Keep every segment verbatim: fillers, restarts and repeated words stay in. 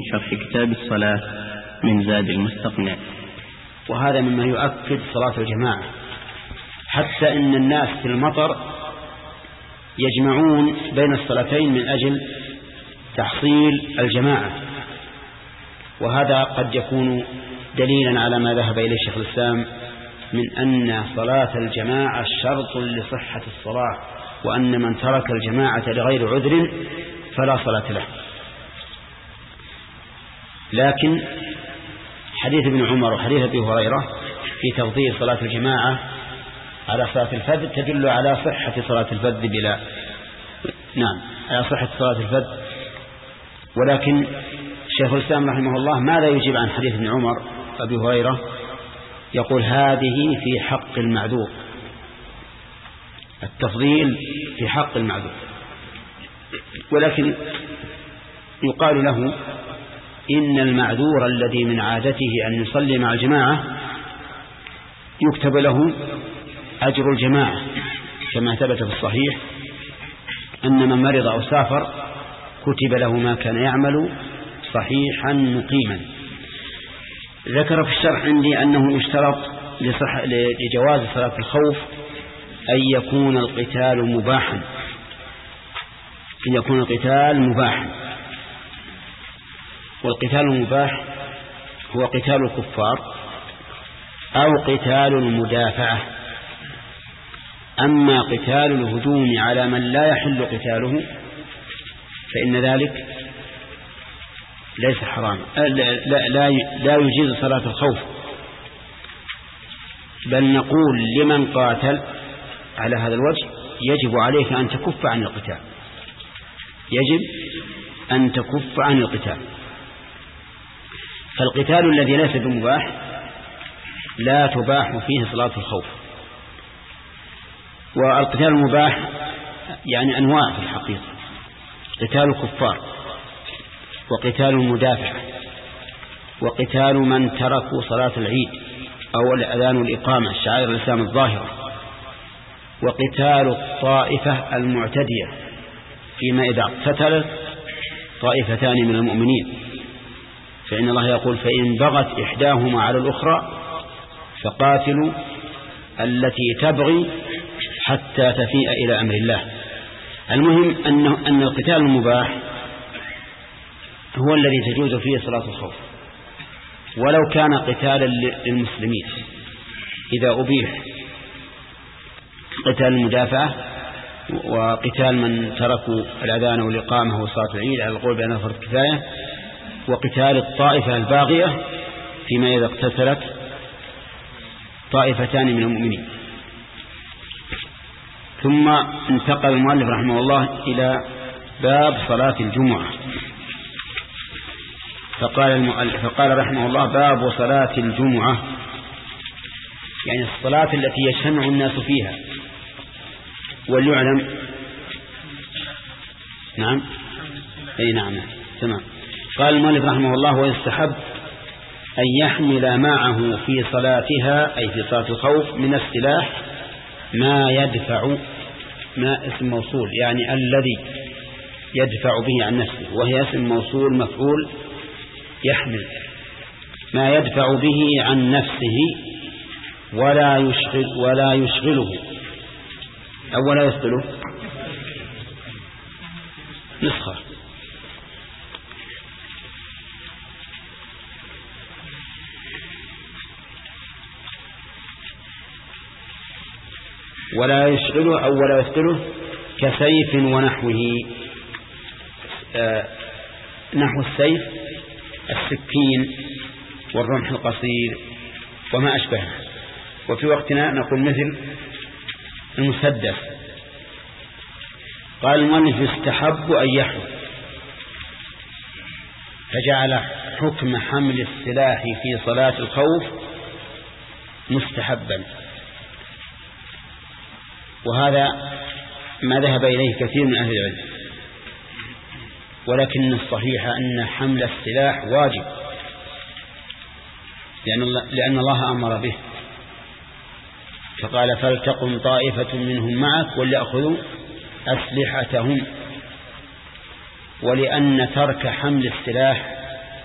شرح كتاب الصلاة من زاد المستقنع. وهذا مما يؤكد صلاة الجماعة، حتى إن الناس في المطر يجمعون بين الصلاتين من أجل تحصيل الجماعة، وهذا قد يكون دليلا على ما ذهب إليه شيخ الإسلام من أن صلاة الجماعة شرط لصحة الصلاة، وأن من ترك الجماعة لغير عذر فلا صلاة له. لكن حديث ابن عمر وحديث أبي هريرة في تفضيل صلاة الجماعة على صلاة الفذ تدل على صحة صلاة الفذ بلا نعم على صحة صلاة الفذ. ولكن شيخ الإسلام رحمه الله ماذا يجيب عن حديث ابن عمر وأبي هريرة؟ يقول هذه في حق المعذور، التفضيل في حق المعذور، ولكن يقال له إن المعذور الذي من عادته أن يصلي مع الجماعة يكتب له أجر الجماعة، كما ثبت في الصحيح أن من مرض أو سافر كتب له ما كان يعمل صحيحا مقيما. ذكر في الشرح عندي أنه يشترط لجواز صلاة الخوف أن يكون القتال مباحا، أن يكون القتال مباحا. والقتال المباح هو قتال الكفار أو قتال المدافعة. أما قتال الهجوم على من لا يحل قتاله فإن ذلك ليس حراما، لا, لا, لا, لا يجيز صلاة الخوف، بل نقول لمن قاتل على هذا الوجه يجب عليك أن تكف عن القتال، يجب أن تكف عن القتال. فالقتال الذي ليس بمباح لا تباح فيه صلاة الخوف. والقتال المباح يعني أنواع في الحقيقة: قتال الكفار، وقتال المدافع، وقتال من تركوا صلاة العيد أو الأذان والإقامة شعائر الإسلام الظاهرة، وقتال الطائفة المعتدية فيما إذا اقتتلت طائفتان من المؤمنين، فإن الله يقول فإن بغت إحداهما على الأخرى فقاتلوا التي تبغي حتى تفيء إلى أمر الله. المهم أنه أن القتال المباح هو الذي تجوز فيه صلاة الخوف، ولو كان قتالا للمسلمين إذا أبيح قتال المدافعة وقتال من تركوا الأذان والإقامة وصلاة العيد على القول بأنها فرض كفاية، وقتال الطائفة الباغية فيما إذا اقتتلت طائفتان من المؤمنين. ثم انتقل المؤلف رحمه الله إلى باب صلاة الجمعة، فقال المؤلف فقال رحمه الله باب صلاة الجمعة، يعني الصلاة التي يجتمع الناس فيها. وليعلم نعم أي نعم تمام. قال المؤلف رحمه الله ويستحب أن يحمل معه في صلاتها أي في صلاة الخوف من السلاح ما يدفع، ما اسم موصول يعني الذي يدفع به عن نفسه، وهي اسم موصول مفعول يحمل، ما يدفع به عن نفسه ولا يشغل ولا يشغله أو ولا يشغله نسخة ولا يشغله أو ولا يشغله كسيف ونحوه. آه نحو السيف السكين والرمح القصير وما أشبهه. وفي وقتنا نقول مثل المسدس. قال المؤلف يستحب أن يحمل، فجعل حكم حمل السلاح في صلاة الخوف مستحبا، وهذا ما ذهب إليه كثير من أهل العلم، ولكن الصحيح أن حمل السلاح واجب، لأن الله, لأن الله أمر به، فقال فلتقم طائفة منهم معك وليأخذوا أسلحتهم. ولأن ترك حمل السلاح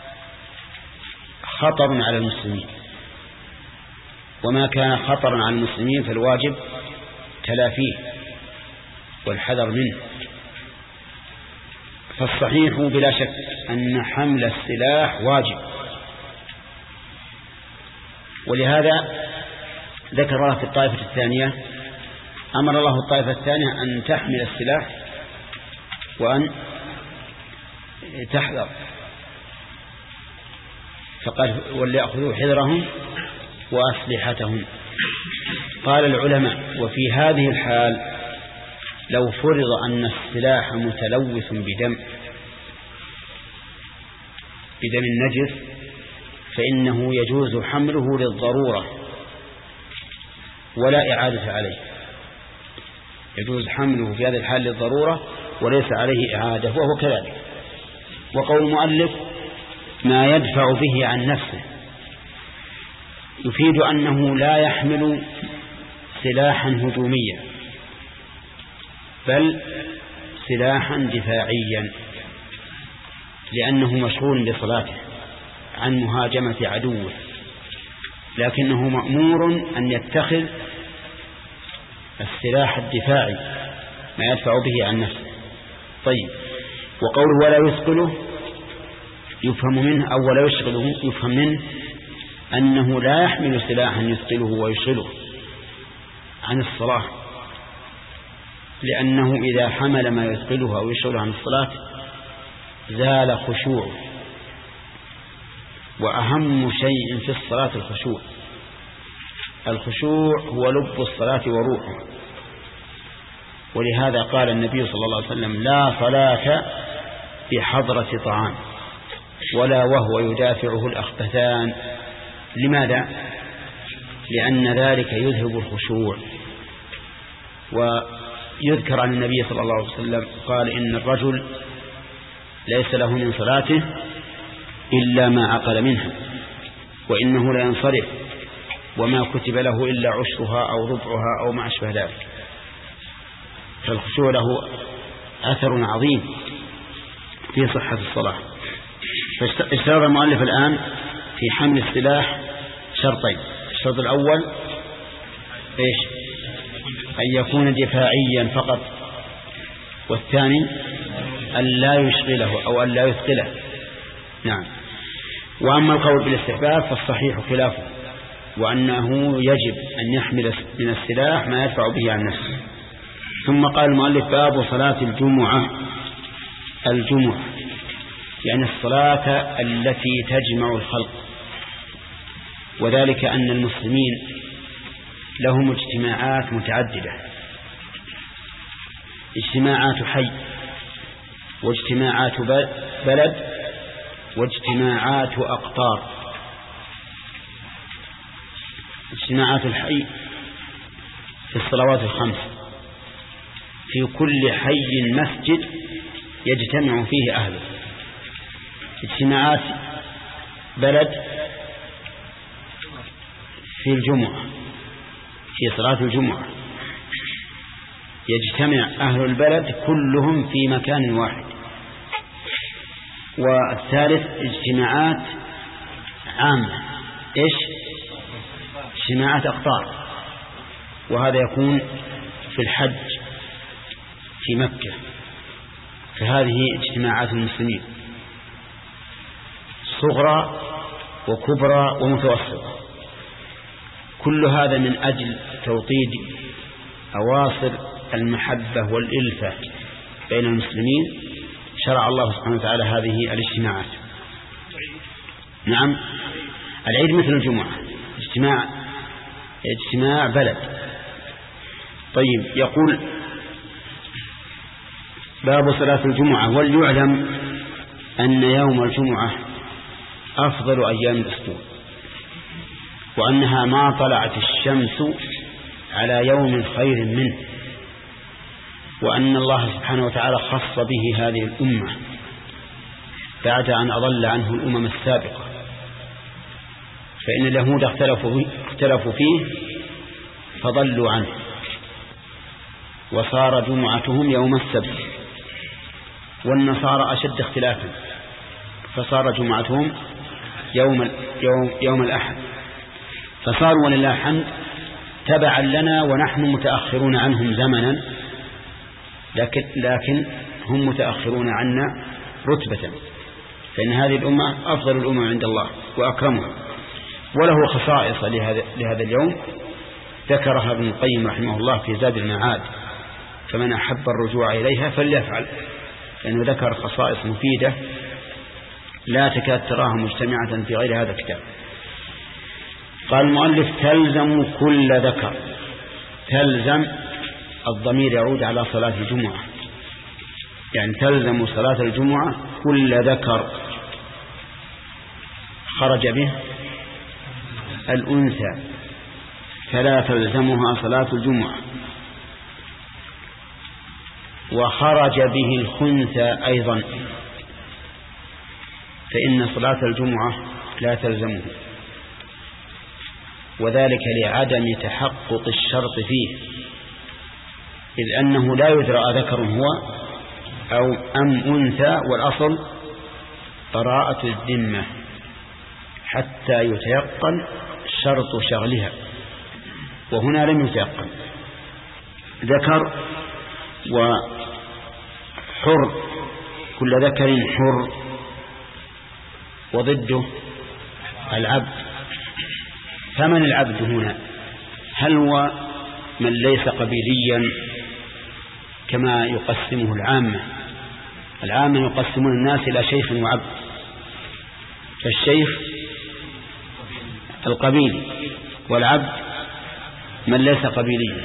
خطر على المسلمين، وما كان خطرا على المسلمين فالواجب تلافيه والحذر منه. فالصحيح بلا شك أن حمل السلاح واجب، ولهذا ذكر الله في الطائفة الثانية أمر الله الطائفة الثانية أن تحمل السلاح وأن تحذر، فقال وليأخذوا حذرهم وأسلحتهم. قال العلماء وفي هذه الحال لو فرض أن السلاح متلوث بدم بدم النجس فإنه يجوز حمله للضرورة ولا إعادة عليه، يجوز حمله في هذه الحال للضرورة وليس عليه إعادة، وهو كذلك. وقول المؤلف ما يدفع به عن نفسه يفيد أنه لا يحمل سلاحا هجوميا بل سلاحا دفاعيا، لأنه مشغول بصلاته عن مهاجمة عدوه، لكنه مأمور أن يتخذ السلاح الدفاعي ما يدفع به عن نفسه. طيب، وقوله ولا يثقله يفهم منه أو ولا يشغله يفهم منه أنه لا يحمل سلاحا يثقله ويشغله عن الصلاة، لأنه إذا حمل ما يثقله أو يشغله عن الصلاة زال خشوعه، وأهم شيء في الصلاة الخشوع. الخشوع هو لب الصلاة وروحه، ولهذا قال النبي صلى الله عليه وسلم لا صلاة بحضرة طعام ولا وهو يدافعه الأخبثان. لماذا؟ لأن ذلك يذهب الخشوع. ويذكر عن النبي صلى الله عليه وسلم قال إن الرجل ليس له من صلاته إلا ما عقل منها، وإنه لا ينصرف وما كتب له إلا عشرها أو ربعها أو ما أشبه ذلك. فالخشوع له أثر عظيم في صحة الصلاة. فاشترط المؤلف الآن في حمل السلاح شرطين: الشرط الأول إيش؟ أن يكون دفاعيا فقط، والثاني أن لا يشغله أو أن لا يثقله. نعم. وأما القول بالاستحباب فالصحيح خلافه، وأنه يجب أن يحمل من السلاح ما يدفع به عن نفسه. ثم قال المؤلف باب صلاة الجمعة. الجمعة يعني الصلاة التي تجمع الخلق، وذلك أن المسلمين لهم اجتماعات متعددة: اجتماعات حي، واجتماعات بلد، واجتماعات أقطار. اجتماعات الحي في الصلوات الخمس، في كل حي مسجد يجتمع فيه أهله. اجتماعات بلد في الجمعة، في صلاة الجمعة يجتمع أهل البلد كلهم في مكان واحد. والثالث اجتماعات عامة، إيش؟ اجتماعات أقطار، وهذا يكون في الحج في مكة. فهذه اجتماعات المسلمين صغرى وكبرى ومتوسطة، كل هذا من أجل توطيد أواصر المحبة والإلفة بين المسلمين. شرع الله سبحانه وتعالى هذه الاجتماعات. نعم، العيد مثل الجمعة، اجتماع اجتماع بلد. طيب، يقول باب صلاة الجمعة. وليعلم أن يوم الجمعة أفضل أيام الأسبوع، وأنها ما طلعت الشمس على يوم خير منه، وأن الله سبحانه وتعالى خص به هذه الأمة بعد أن أضل عنه الأمم السابقة. فإن اليهود اختلفوا اختلفوا فيه فضلوا عنه، وصار جمعتهم يوم السبت، والنصارى أشد اختلافا فصار جمعتهم يوم, يوم, يوم الأحد، فصاروا ولله الحمد تبعا لنا ونحن متأخرون عنهم زمنا، لكن, لكن هم متأخرون عنا رتبة، فإن هذه الأمة أفضل الأمم عند الله وأكرمها. وله خصائص لهذا, لهذا اليوم ذكرها ابن القيم رحمه الله في زاد المعاد، فمن أحب الرجوع إليها فليفعل، لأنه ذكر خصائص مفيدة لا تكاد تراها مجتمعة في غير هذا الكتاب. قال المؤلف تلزم كل ذكر. تلزم الضمير يعود على صلاة الجمعة، يعني تلزم صلاة الجمعة كل ذكر خرج به الأنثى، فلا تلزمها صلاة الجمعة. وخرج به الخنثى أيضا، فإن صلاة الجمعة لا تلزمه، وذلك لعدم تحقق الشرط فيه، إذ أنه لا يدرى ذكر هو أو أم أنثى، والأصل براءة الذمة حتى يتيقن شرط شغلها، وهنا لم يتيقن. ذكر وحر، كل ذكر حر، وضده العبد. فمن العبد هنا؟ هل هو من ليس قبيليا كما يقسمه العامة؟ العامة يقسمون الناس إلى شيخ وعبد، فالشيخ القبيلي والعبد من ليس قبيليا.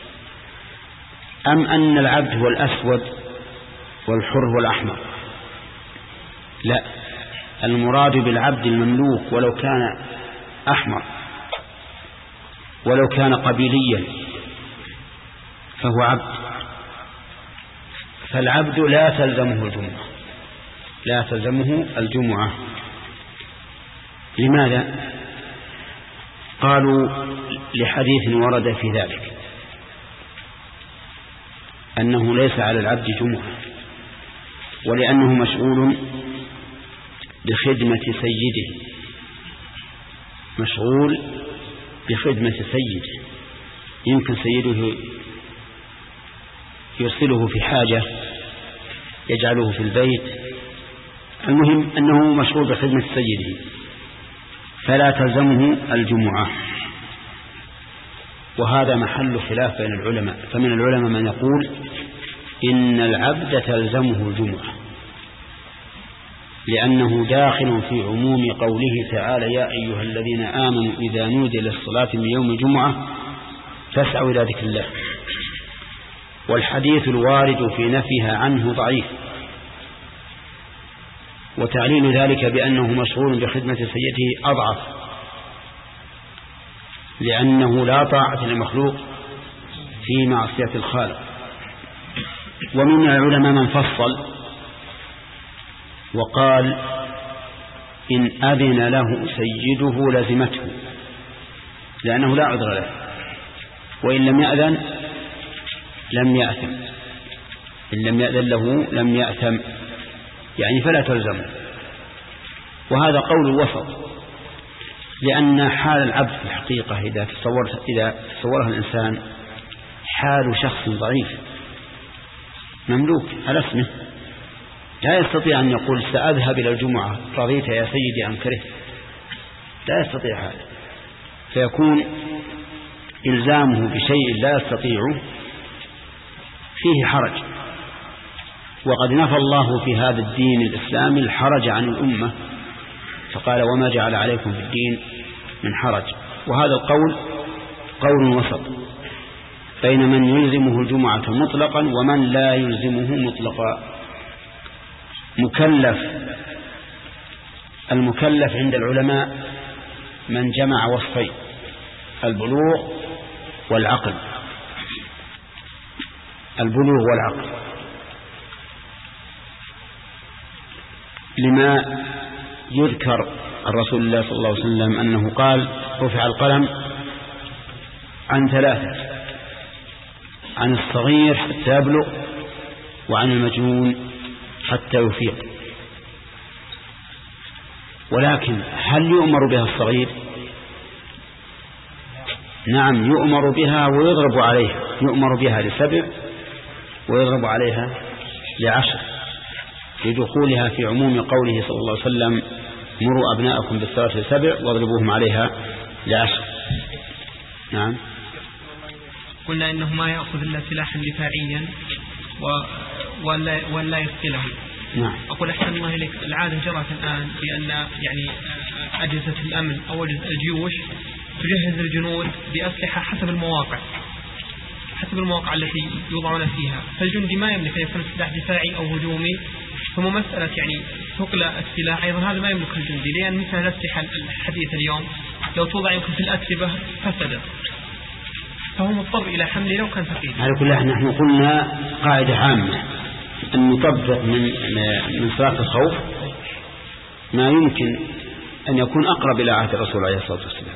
أم أن العبد هو الأسود والحر هو الأحمر؟ لا، المراد بالعبد المملوك ولو كان أحمر، ولو كان قبيليا فهو عبد. فالعبد لا تلزمه الجمعة، لا تلزمه الجمعة. لماذا؟ قالوا لحديث ورد في ذلك أنه ليس على العبد جمعة، ولأنه مشغول بخدمة سيده، مشغول بخدمة سيده، يمكن سيده يرسله في حاجة، يجعله في البيت، المهم أنه مشغول بخدمة سيده، فلا تلزمه الجمعة. وهذا محل خلاف بين العلماء، فمن العلماء من يقول إن العبد تلزمه الجمعة، لأنه داخل في عموم قوله تعالى يا أيها الذين آمنوا إذا نودي للصلاة من يوم الجمعة فاسعوا إلى ذكر الله، والحديث الوارد في نفيها عنه ضعيف، وتعليل ذلك بأنه مشغول بخدمة سيده أضعف، لأنه لا طاعة للمخلوق في معصية الخالق. ومن العلماء من فصل وقال إن أذن له سيده لزمته، لأنه لا عذر له، وإن لم يأذن لم يأثم، إن لم يأذن له لم يأثم، يعني فلا تلزمه. وهذا قول الوسط، لأن حال العبد في الحقيقة إذا تصور إذا تصورها الإنسان حال شخص ضعيف مملوك على اسمه، لا يستطيع أن يقول سأذهب إلى الجمعة رضيت يا سيدي أم كرهت، لا يستطيع هذا، فيكون إلزامه بشيء لا يستطيع فيه حرج. وقد نفى الله في هذا الدين الإسلامي الحرج عن الأمة، فقال وما جعل عليكم في الدين من حرج. وهذا القول قول وسط بين من يلزمه الجمعة مطلقا ومن لا يلزمه مطلقا. مكلف، المكلف عند العلماء من جمع وصفين، البلوغ والعقل، البلوغ والعقل، لما يذكر الرسول الله صلى الله عليه وسلم أنه قال رفع القلم عن ثلاثة، عن الصغير حتى يبلغ، وعن المجنون حتى يفيق. ولكن هل يؤمر بها الصغير؟ نعم يؤمر بها ويضرب عليها، يؤمر بها لسبع ويضرب عليها لعشر، لدخولها في عموم قوله صلى الله عليه وسلم مروا أبناءكم بالصلاة لسبع واضربوهم عليها لعشر. نعم. قلنا إنه ما يأخذ إلا سلاحا دفاعيا ولا ولا يقتله. نعم. أقول أحسن الله إليك، العادة جرت الآن بأن يعني أجهزة الأمن أو الجيوش تجهز الجنود بأسلحة حسب المواقع حسب المواقع التي يوضعون فيها، فالجندي ما يملك أن يكون سلاح دفاعي أو هجومي، ثم مسألة يعني ثقل السلاح أيضا هذا ما يملك الجندي، لأن مثل الأسلحة الحديثة اليوم لو توضع يمكن في الأتربة فسدت، فهو مضطر إلى حمله لو كان ثقيل. على كل حال نحن قلنا قاعدة عامة أن نطبق من من صلاة الخوف ما يمكن أن يكون أقرب إلى عهد الرسول عليه الصلاة والسلام.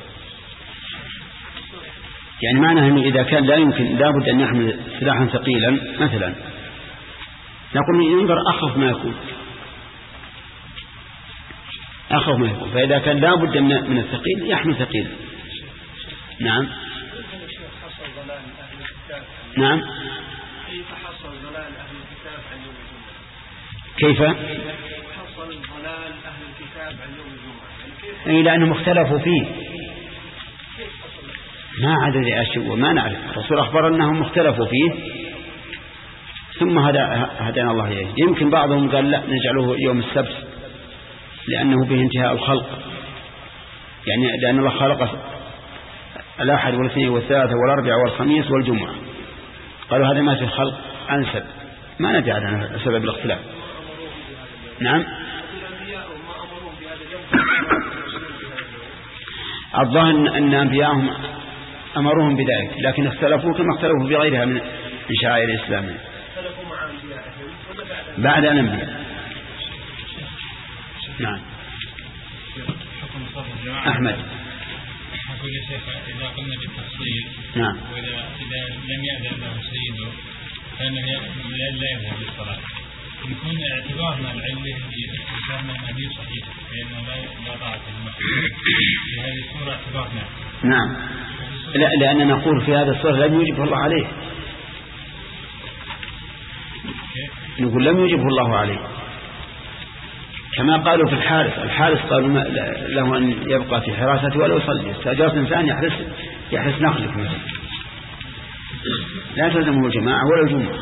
يعني معنى أنه إذا كان لا يمكن لابد أن يحمل سلاحا ثقيلا مثلا، نقول ينظر أخف ما يكون أخف ما يكون فإذا كان لابد من الثقيل يحمل ثقيلا. نعم. نعم. كيف حصل ضلال أهل الكتاب عن يوم الجمعة؟ أي لأنهم اختلفوا فيه، ما عدد أشياء ما نعرف. الرسول أخبر أنهم اختلفوا فيه ثم هدانا الله إليه. يمكن بعضهم قال لا نجعله يوم السبت لأنه به انتهاء الخلق، يعني لأن الله خلق الأحد والاثنين والثلاثة والأربع والخميس والجمعة، قالوا هذا ما في خلق أنسب، ما ندري عن سبب الاختلاف. نعم. الظاهر أن أنبياءهم أمروهم بذلك، لكن اختلفوا كما اختلفوا في غيرها من شعائر الإسلام بعد الأنبياء. نعم. أحمد. أقول يا شيخ إذا قلنا بالتفصيل نعم وإذا إذا لم يأذن له سيده فإنه لا يذهب للصلاة، يكون اعتبارنا العلة بفهم النبي صحيح لأنه لا طاعة للمخلوق في هذه الصورة اعتبارنا. نعم. لا لأننا نقول في هذا الصورة لم يجبه الله عليه، نقول لم يجبه الله عليه كما قالوا في الحارس. الحارس قالوا له أن يبقى في حراسته ولا يصلي، استأجرت إنسان يحرس يحرس نخلك مثلا، لا تلزمه الجماعة ولا الجمعة.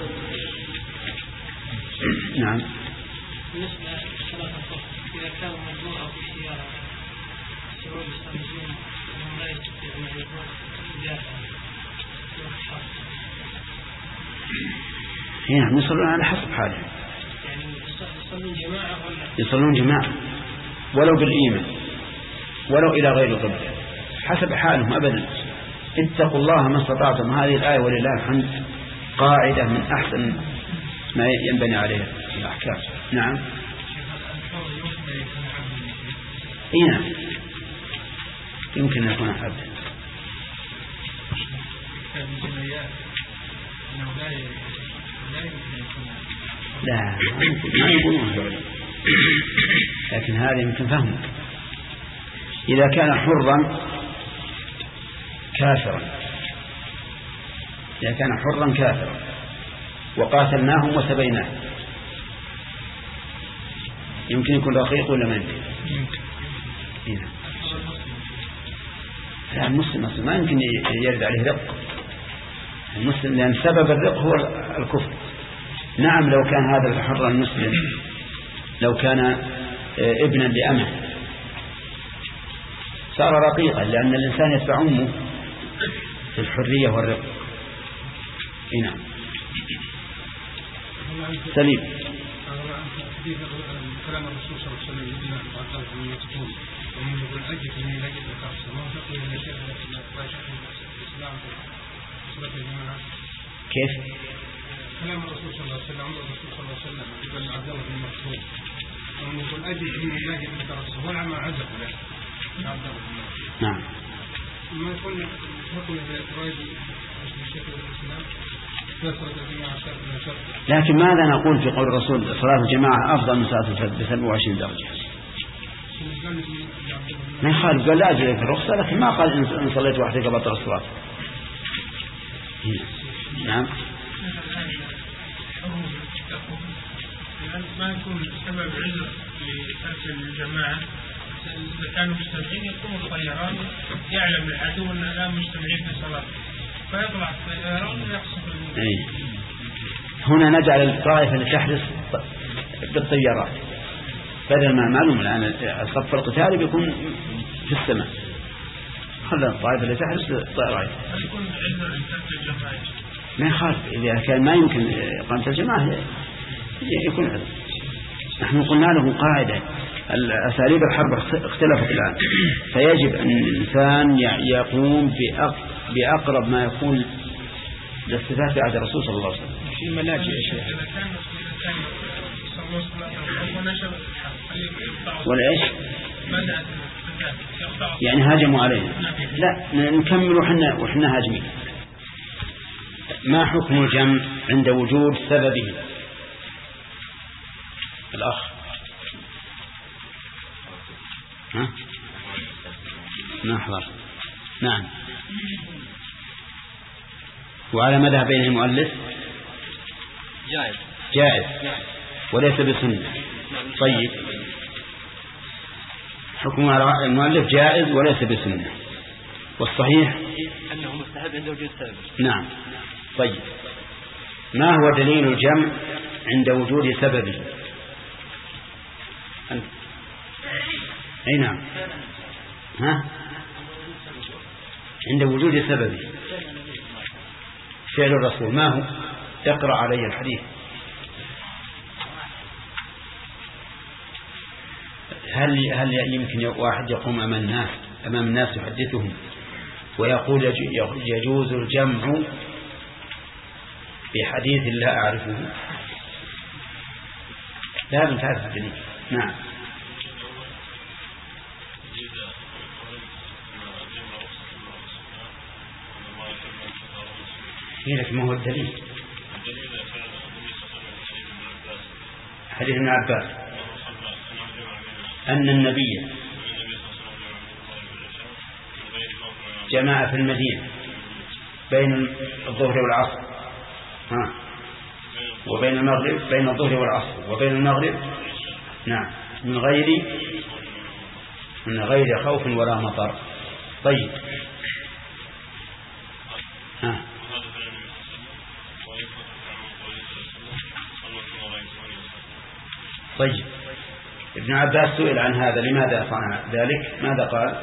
نعم. بالنسبة لصلاة الصبح إذا كان مجموعة أو في سيارة الشعوب يستمزون أنهم لا يستطيعون أن يكون جاهزا نعم يصلون على حسب حاله، يعني يصلون جماعة ولا يصلون جماعة ولو بالإيمان ولو إلى غير القبلة حسب حالهم أبدا. اتقوا الله ما استطعتم، هذه الآية ولله الحمد قاعدة من أحسن ما ينبني عليه الأحكام. نعم. إيه نعم يمكن أن يكون أحد. لا ما يقولون، لكن هذا يمكن فهمه. إذا كان حرا كافرا، إذا كان حرا كافرا وقاتلناهم وسبيناهم يمكن يكون رقيق ولا ما يمكن؟ يمكن. لا المسلم أصلا ما يمكن يرد عليه رق المسلم، لأن سبب الرق هو الكفر. نعم لو كان هذا الحر المسلم لو كان ابنا لأمه صار رقيقا، لأن الإنسان يتبع أمه في الحرية والرق. نعم. سليم. كلام الرسول صلى الله عليه وسلم يقول أن تعطل من يتقون ومن يقول أجل من لا يجب الكعصة ما تقول إن الشيخ لا شك الإسلام صلاة الجماعة. كيف؟ كلام الرسول صلى الله عليه وسلم عمر الرسول صلى الله عليه وسلم يقول عبد الله بن مسعود ومن يقول أجل من لا يجب الكعصة ولا ما عزف له عبد الله بن مسعود. نعم. ما يكون حكم الإفراد الشيخ الإسلام لكن ماذا نقول في قول الرسول صلاة الجماعة أفضل من صلاة الفجر بسبع وعشرين درجة؟ ما يخالف، قال لا أجل لك الرخصة، لكن ما قال إن صليت وحدك بطل الصلاة. نعم. ما يكون سبب عذر لترك الجماعة، إذا كانوا مجتمعين يقوم الطيران يعلم العدو أن لا مجتمعين في صلاة فيطلع الطيران ويقصف المسلمين. هنا نجعل الطائفة اللي تحرس بالطيارات، بدل ما معلوم الآن الصف القتالي بيكون في السماء، خلنا الطائفة اللي تحرس بالطيارات. يكون عذر لترك الجماعة. ما يخالف، إذا كان ما يمكن إقامة الجماعة يكون عذر. نحن قلنا له قاعدة، أساليب الحرب اختلفت الآن، فيجب أن الإنسان يقوم بأقرب ما يكون لاستفادة بعد الرسول صلى الله عليه وسلم. في الملاجئ يا شيخ. والإيش؟ يعني هاجموا علينا. لا، نكمل وحنا وحنا هاجمين. ما حكم الجمع عند وجود سببه؟ الأخ. ها؟ ما حضر. نعم. وعلى مذهبين المؤلف جائز جائز وليس بسنة. طيب، حكم على رأي المؤلف جائز وليس بسنة، والصحيح أنه مستحب عند وجود سبب. نعم. طيب، ما هو دليل الجمع عند وجود سببه؟ أنت. أي نعم. ها؟ عند وجود سببه فعل الرسول ما هو؟ اقرأ علي الحديث. هل هل يمكن واحد يقوم أمام الناس أمام الناس يحدثهم ويقول يجوز الجمع بحديث لا أعرفه؟ لا بد تعرف الدليل. نعم. لكن ما هو الدليل؟ حديث ابن عباس أن النبي جمع في المدينة بين الظهر والعصر، ها، وبين المغرب، بين الظهر والعصر وبين المغرب، نعم، من غير من غير خوف ولا مطر. طيب، ها. طيب، ابن عباس سئل عن هذا لماذا صنع ذلك؟ ماذا قال؟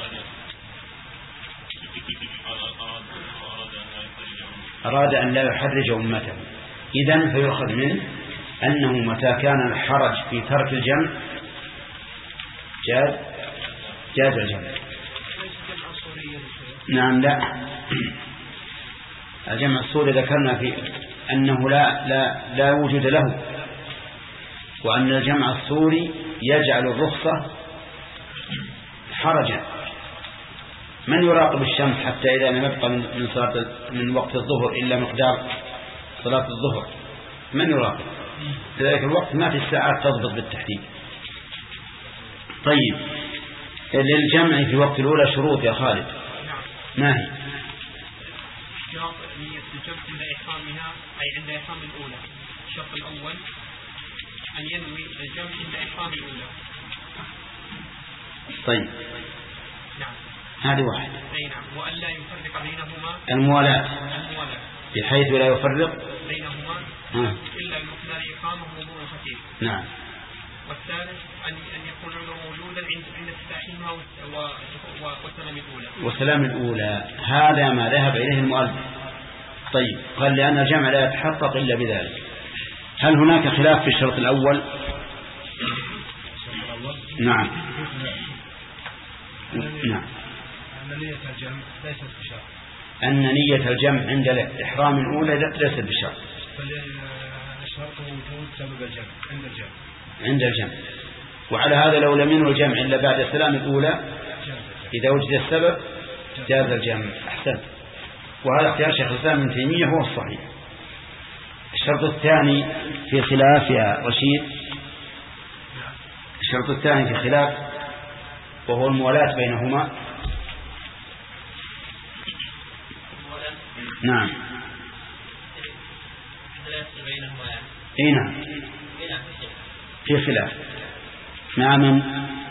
أراد أن لا يحرج أمته. إذن فيؤخذ منه أنه متى كان الحرج في ترك الجمع جاز جاز الجمع. نعم. لا، الجمع الصوري ذكرنا في أنه لا لا لا وجود له، وأن الجمع الصوري يجعل الرخصة حرجا. من يراقب الشمس حتى إذا لم يبقى من صلاة من وقت الظهر إلا مقدار صلاة الظهر؟ من يراقب؟ في ذلك الوقت ما في الساعات تضبط بالتحديد. طيب، للجمع في وقت الأولى شروط يا خالد، ما هي؟ شرط نية الجمع عند إحرامها، أي عند إحرام الأولى. الشرط الأول أن ينوي الجمع عند إحرام الأولى. طيب، نعم، هذه واحد. أي نعم. وأن لا يفرق بينهما الموالاة، الموالاة بحيث لا يفرق بينهما آه. إلا المقدار إقامة وضوء خفيف. نعم. والثالث أن أن يكون موجودا عند عند افتتاحهما والسلام الأولى. والسلام الأولى هذا ما ذهب إليه المؤلف. طيب، قال لأن الجمع لا يتحقق إلا بذلك. هل هناك خلاف في الشرط الأول؟ نعم. نعم. أن نية الجمع ليست بشرط. أن نية الجمع عند الإحرام الأولى ليست بشرط. فالشرط هو وجود سبب الجمع عند الجمع. عند الجمع. وعلى هذا لو لم ينوي الجمع إلا بعد السلام الأولى إذا وجد السبب جاز الجمع. أحسن. وهذا اختيار شيخ الإسلام ابن تيمية هو الصحيح. الشرط الثاني في خلاف يا رشيد، الشرط الثاني في خلاف وهو الموالاة بينهما. نعم اي نعم في خلاف مع من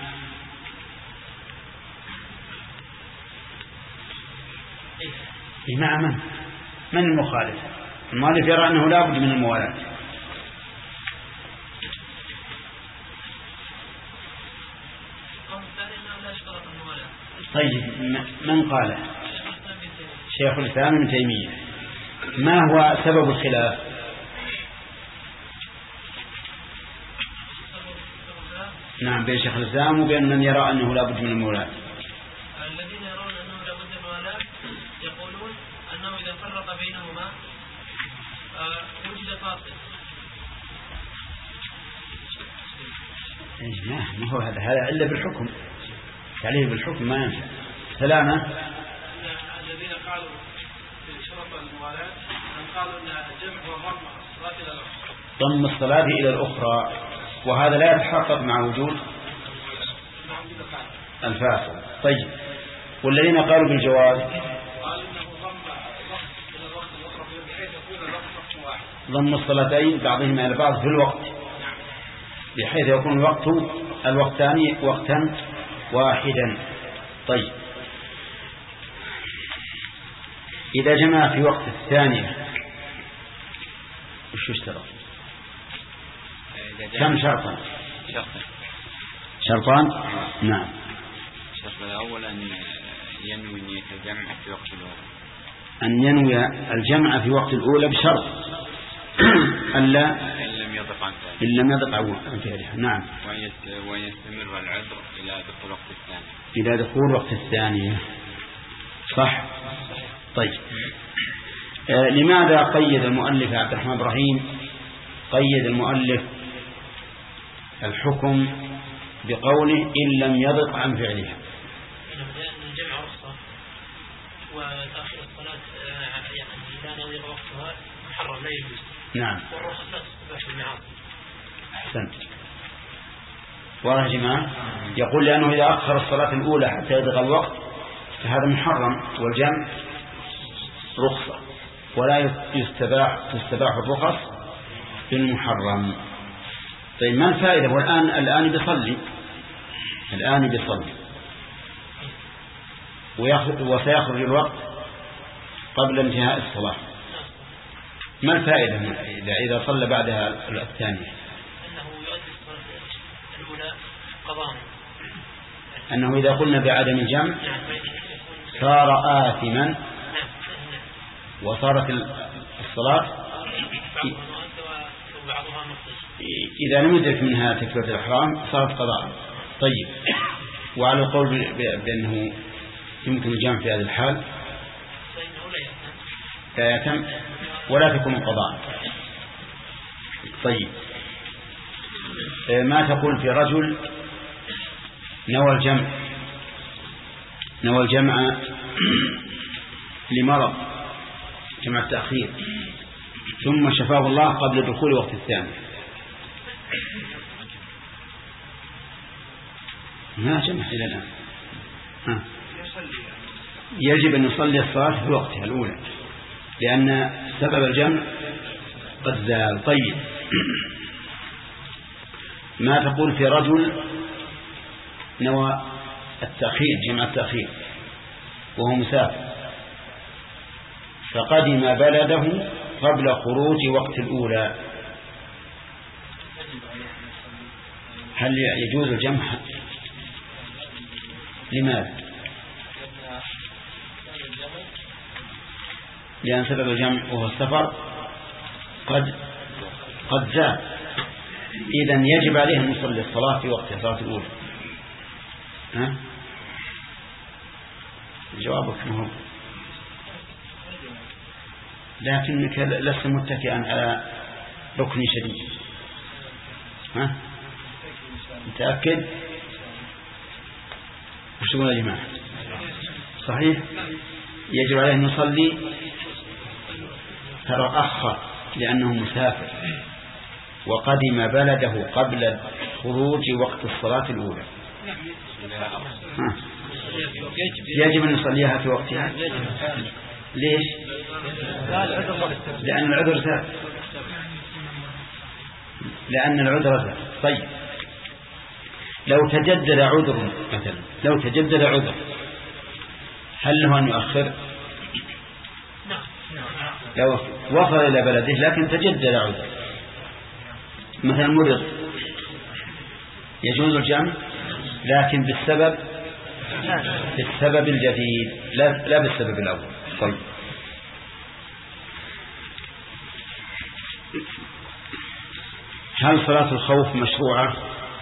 مع من من المخالف. المؤلف يرى أنه لا بد من الموالاة. طيب من قال؟ شيخ الإسلام ابن تيمية. ما هو سبب الخلاف؟ نعم بين شيخ الإسلام وبين من يرى أنه لا بد من الموالاة. الذين يرون أنه لا بد من الموالاة يقولون أنه إذا فرق بينهما وجد فاصل. ما هو هذا هذا إلا بالحكم، عليه بالحكم ما ينفع. سلامة. الذين قالوا في شرط الموالاة قالوا أن الجمع هو ضم الصلاة إلى الأخرى. ضم الصلاة إلى الأخرى، وهذا لا يتحقق مع وجود الفاصل. طيب والذين قالوا بالجواز قالوا أنه ضم الوقت إلى الوقت الأخرى بحيث يكون الوقت وقت واحد. ضم الصلاتين بعضهما إلى بعض في الوقت بحيث يكون الوقت الوقتان وقتا واحدا. طيب إذا جمع في وقت الثانية وش اشترط؟ كم شرطا؟ شرطان. نعم. الشرط الأول أن ينوي نية الجمع في وقت الأولى. أن ينوي الجمع في وقت الأولى بشرط ألا إن لم يضق عن ذلك. إن لم يضق عن فعلها. نعم. وأن يستمر العذر إلى دخول وقت الثاني. إلى دخول وقت الثانية. صح. طيب آه لماذا قيد المؤلف عبد الرحمن إبراهيم قيد المؤلف الحكم بقوله إن لم يضق عن فعلها؟ لأن الجمع رخصة وتأخير الصلاة يعني إذا نضيق وقتها محرم لا يجوز. نعم. والرخص لا تستباح بالمعاصي. أحسنت. واضح يا جماعة. يقول لأنه إذا أخر الصلاة الأولى حتى يضيق الوقت فهذا محرم، والجمع رخصة ولا يستباح تستباح الرخص بالمحرم. طيب ما الفائدة؟ والآن الآن بيصلي الآن بيصلي وسيخرج الوقت قبل انتهاء الصلاة. ما الفائدة إذا إذا صلى بعدها الثانية؟ أنه يؤدي الصلاة الأولى قضاء. أنه إذا قلنا بعدم الجمع صار آثما وصارت الصلاة إذا لم يدرك منها تكبيرة الإحرام صارت قضاء. طيب وعلى القول بأنه يمكن الجمع في هذا الحال لا يتم ولا تكون قضاء. طيب ما تقول في رجل نوى الجمع نوى الجمع لمرض جمع التأخير ثم شفاه الله قبل دخول وقت الثاني، ما جمع إلى الآن. ها. يجب أن يصلي الصلاة في وقتها الأولى لأن سبب الجمع قد زال. طيب ما تقول في رجل نوى التأخير جمع التأخير وهو مسافر فقدم بلده قبل خروج وقت الأولى، هل يجوز الجمع؟ لماذا؟ لأن سبب الجمع وهو السفر قد قد زال. إذن يجب عليه أن يصلي الصلاة في وقت الصلاة الأولى. ها؟ جوابك مهم، لكنك لست متكئا على ركن شديد. ها؟ متأكد؟ وش تقول يا جماعة؟ صحيح؟ يجب عليه أن يصلي ترأخر لأنه مسافر وقدم بلده قبل خروج وقت الصلاة الأولى. يجب أن نصليها في وقتها. ليش؟ لأن العذر ثابت، لأن العذر ثابت. طيب لو تجدد عذر مثلا، لو تجدد عذر هل له أن يؤخر؟ لو وصل إلى بلده لكن تجدد عذر، مثلا مرض، يجوز الجمع لكن بالسبب بالسبب الجديد لا لا بالسبب الأول. طيب هل صلاة الخوف مشروعة؟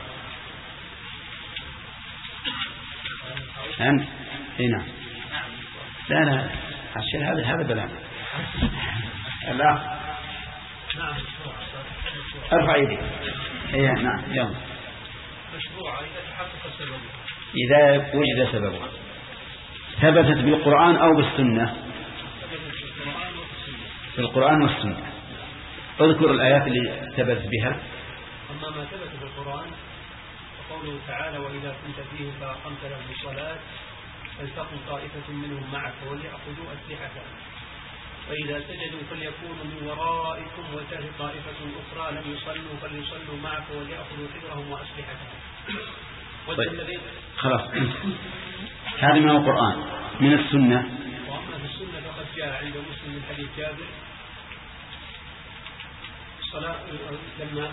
أنت هنا لا لا الشيء هذا هذا بلان لا ارفع يدك. ايه نعم يلا. مشروعة إذا تحقق سببها، إذا وجد سببها. ثبتت بالقرآن أو بالسنة؟ بالقرآن والسنة. اذكر الآيات اللي ثبت بها. أما ما ثبت بالقرآن فقوله تعالى وإذا كنت فيهم فأقمت لهم الصلاة فلتقم طائفة منهم معك وليأخذوا أسلحتهم وإذا سجدوا فليكونوا من ورائكم وتأتي طائفة أخرى لم يصلوا فليصلوا معك وليأخذوا حذرهم وأسلحتهم. طيب خلاص هذا من القرآن. من السنة؟ وأما في السنة فقد جاء عند مسلم من حديث جابر الصلاة لما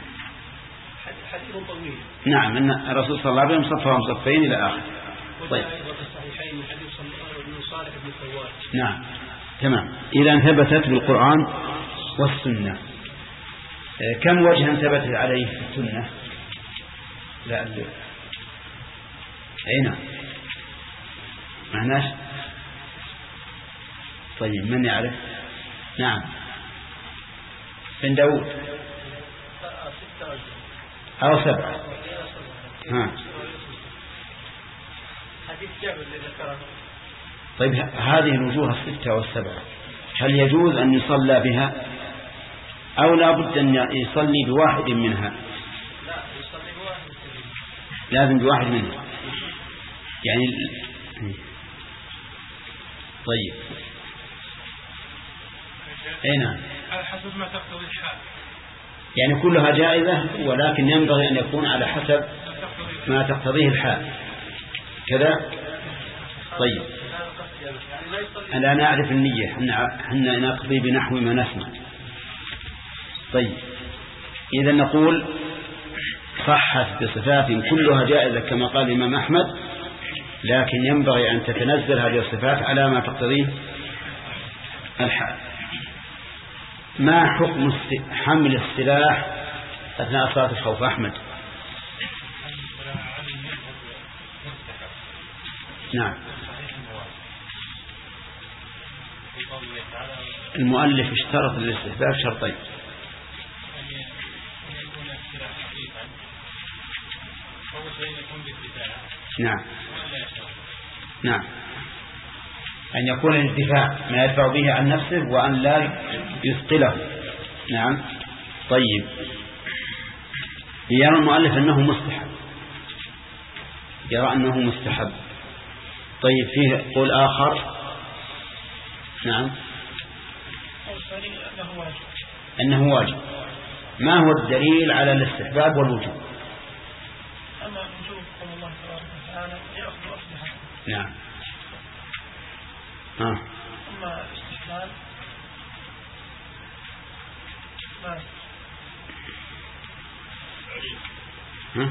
حديث طويل. نعم أن الرسول صلى الله عليه وسلم صفهم صفين إلى آخر. طيب في الصحيحين من حديث بن صالح بن سواد. نعم تمام. إذا ثبتت بالقرآن والسنة. كم وجها ثبتت عليه في السنة؟ لا أدري. أين معناش؟ طيب من يعرف؟ نعم بن داود أو سبعة. ها حديث جابر اللي ذكره. طيب هذه الوجوه الستة والسبعة هل يجوز أن يصلى بها أو لا بد أن يصلي بواحد منها؟ لا يصلي بواحد، لازم بواحد منها يعني. طيب أي نعم على حسب ما تقتضي الحال، يعني كلها جائزة ولكن ينبغي أن يكون على حسب ما تقتضيه الحال كذا. طيب أنا نعرف النية، حنا نقضي بنحو ما نسمع. طيب إذا نقول صحت بصفات كلها جائزة كما قال الإمام أحمد، لكن ينبغي أن تتنزل هذه الصفات على ما تقتضيه الحال. ما حكم حمل السلاح أثناء صلاة الخوف أحمد؟ نعم المؤلف اشترط للاستحباب شرطين. نعم نعم أن يكون الدفاع ما يدفع به عن نفسه وأن لا يثقله. نعم. طيب يرى المؤلف أنه مستحب، يرى أنه مستحب. طيب فيه قول آخر. نعم أنه واجب. ما هو الدليل على الاستحباب والوجوب؟ أما وجوب قول الله تبارك وتعالى يأخذ أسلحة. نعم. آه. أما الاستحلال ما ها؟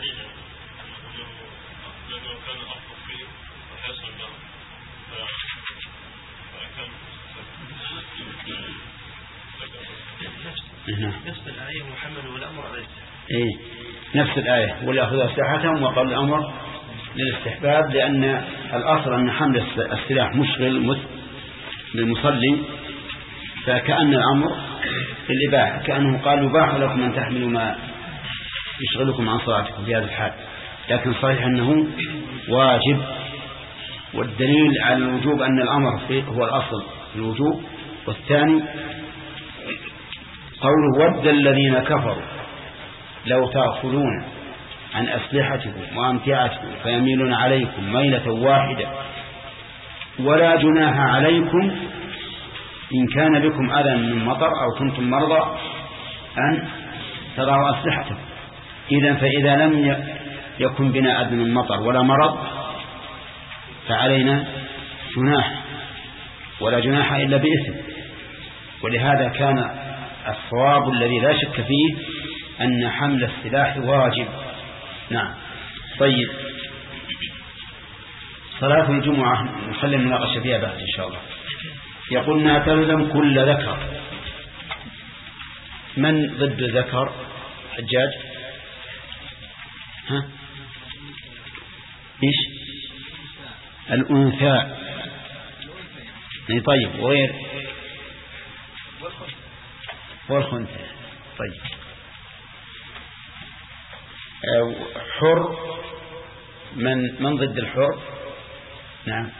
نفس الآية محمد والأمر على الاستحباب. إيه نفس الآية وليأخذ أسلحتهم وقال الأمر للاستحباب، لأن الأصل أن حمل السلاح مشغل للمصلي، فكأن الأمر الإباحة، كأنه قال يباح لكم أن تحملوا ما يشغلكم عن صلاتكم في هذا الحال، لكن صحيح أنه واجب. والدليل على الوجوب أن الأمر فيه هو الأصل الوجوب. والثاني قوله ود الذين كفروا لو تغفلون عن أسلحتكم وأمتعتكم فيميلون عليكم ميلة واحدة ولا جناح عليكم إن كان بكم أذى من مطر أو كنتم مرضى أن تضعوا أسلحتكم. إذن فإذا لم يكن بنا أذى من مطر ولا مرض فعلينا جناح، ولا جناح إلا بإثم. ولهذا كان الصواب الذي لا شك فيه أن حمل السلاح واجب. نعم. طيب، صلاة الجمعة نخلي المناقشة فيها بعد إن شاء الله. يقولنا تلزم كل ذكر. من ضد ذكر؟ حجاج؟ ها؟ إيش؟ الأنثى. طيب، وغير والخنثى. طيب، حر. من من ضد الحر؟ نعم،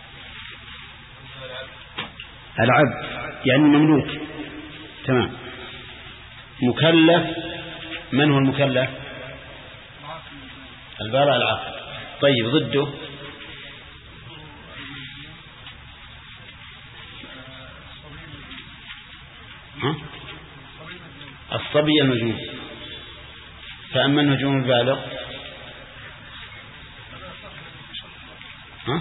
العبد يعني مملوك. تمام. مكلف. من هو المكلف؟ البالغ العاقل. طيب، ضده؟ ها؟ الصبي المجنون. فأما المجنون البالغ ها؟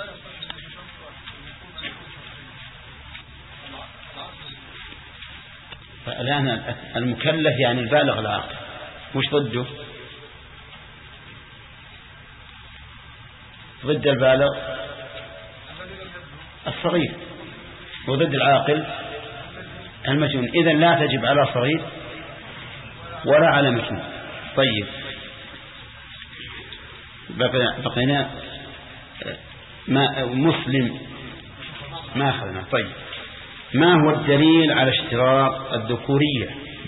فالآن المكلف يعني البالغ العاقل. وش ضده؟ ضد البالغ الصغير، وضد العاقل المجنون. إذن لا تجب على صغير ولا على مجنون. طيب، بقينا ما مسلم ما أخذنا. طيب، ما هو الدليل على اشتراط الذكورية؟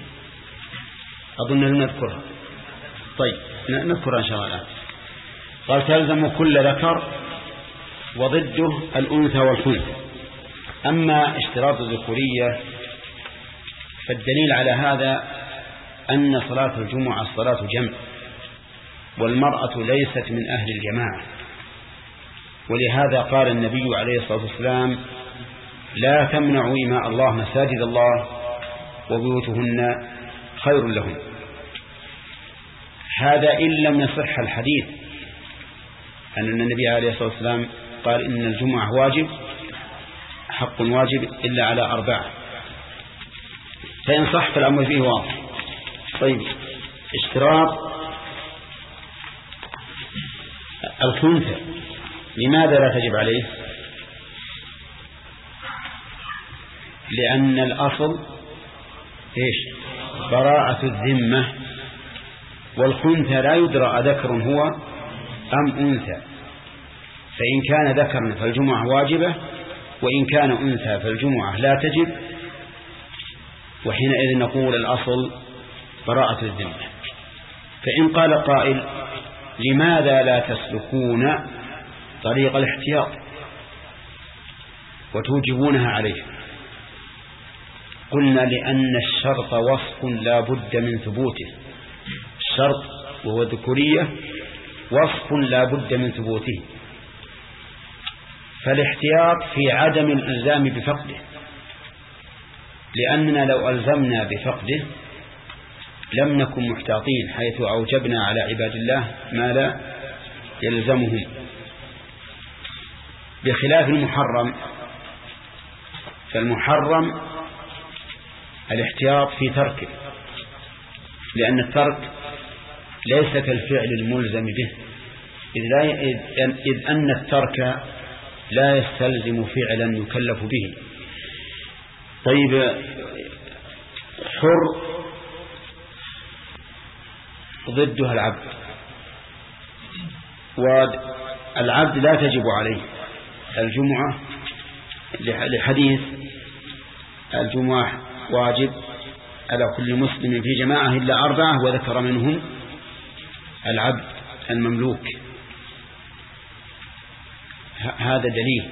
أظن نذكرها. طيب، نذكرها إن شاء الله الآن. قال تلزم كل ذكر وضده الأنثى والخنثى. أما اشتراط الذكورية فالدليل على هذا أن صلاة الجمعة صلاة جمع، والمرأة ليست من أهل الجماعة. ولهذا قال النبي عليه الصلاة والسلام لا تمنعوا إماء الله مساجد الله وبيوتهن خير لهم. هذا إن لم يصح الحديث أن النبي عليه الصلاة والسلام قال إن الجمعة واجب، حق واجب إلا على أربعة. فإن صح فالأمر فيه واضح. طيب، اشتراط الخنثى لماذا لا تجب عليه؟ لأن الأصل إيش؟ براءة الذمة، والخنثى لا يدرى ذكر هو أم أنثى. فإن كان ذكرا فالجمعة واجبة، وإن كان أنثى فالجمعة لا تجب، وحينئذ نقول الأصل براءة الذمة. فإن قال قائل لماذا لا تسلكون طريق الاحتياط وتوجبونها عليه؟ قلنا لأن الشرط وصف لا بد من ثبوته. الشرط وهو الذكورية وصف لا بد من ثبوته، فالاحتياط في عدم الإلزام بفقده، لأننا لو ألزمنا بفقده لم نكن محتاطين، حيث أوجبنا على عباد الله ما لا يلزمهم، بخلاف المحرم. فالمحرم الاحتياط في تركه، لأن الترك ليس كالفعل الملزم به، إذ, لا إذ أن الترك لا يستلزم فعلا يكلف به. طيب، حر ضدها العبد، والعبد لا تجب عليه الجمعة لحديث الجمعة واجب على كل مسلم في جماعة إلا أربعة، وذكر منهم العبد المملوك. هذا دليل.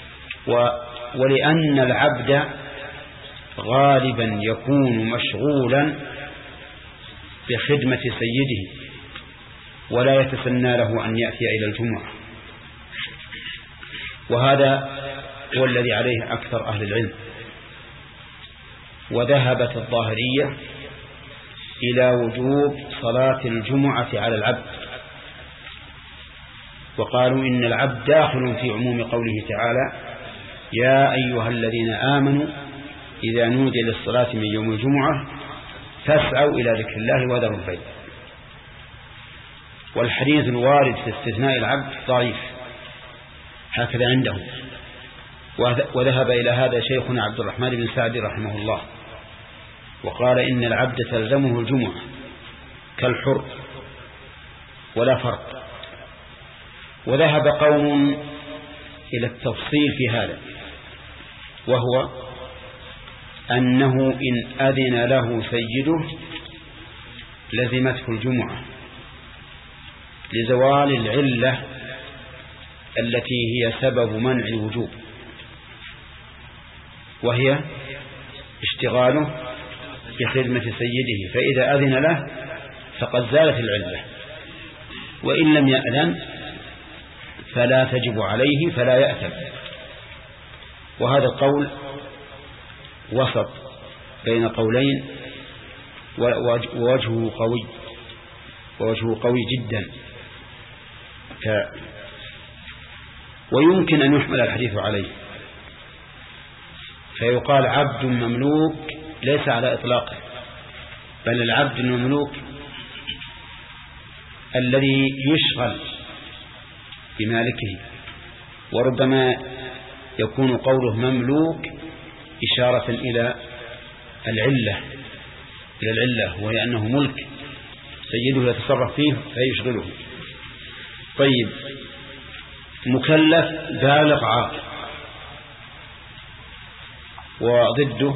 ولأن العبد غالبا يكون مشغولا بخدمة سيده ولا يتسنى له أن يأتي إلى الجمعة. وهذا هو الذي عليه أكثر أهل العلم. وذهبت الظاهرية إلى وجوب صلاة الجمعة على العبد، وقالوا إن العبد داخل في عموم قوله تعالى: يا أيها الذين آمنوا إذا نودي للصلاة من يوم الجمعة فاسعوا إلى ذكر الله وذروا البيع. والحديث الوارد في استثناء العبد ضعيف، هكذا عندهم. وذهب إلى هذا شيخنا عبد الرحمن بن سعد رحمه الله، وقال إن العبد تلزمه الجمعة كالحر ولا فرق. وذهب قوم إلى التفصيل في هذا، وهو أنه إن أذن له سيده لزمته الجمعة لزوال العلة التي هي سبب منع الوجوب، وهي اشتغاله بخدمة سيده، فإذا أذن له فقد زالت العلة. وإن لم يأذن فلا تجب عليه فلا يأثم. وهذا القول وسط بين قولين، ووجهه قوي ووجهه قوي جدا. ويمكن أن يحمل الحديث عليه فيقال عبد مملوك ليس على إطلاقه، بل العبد المملوك الذي يشغل بمالكه. وربما يكون قوله مملوك إشارة إلى العلة إلى العلة وهي أنه ملك سيده يتصرف فيه فيشغله. طيب، مكلف بالغ عاقل، وضده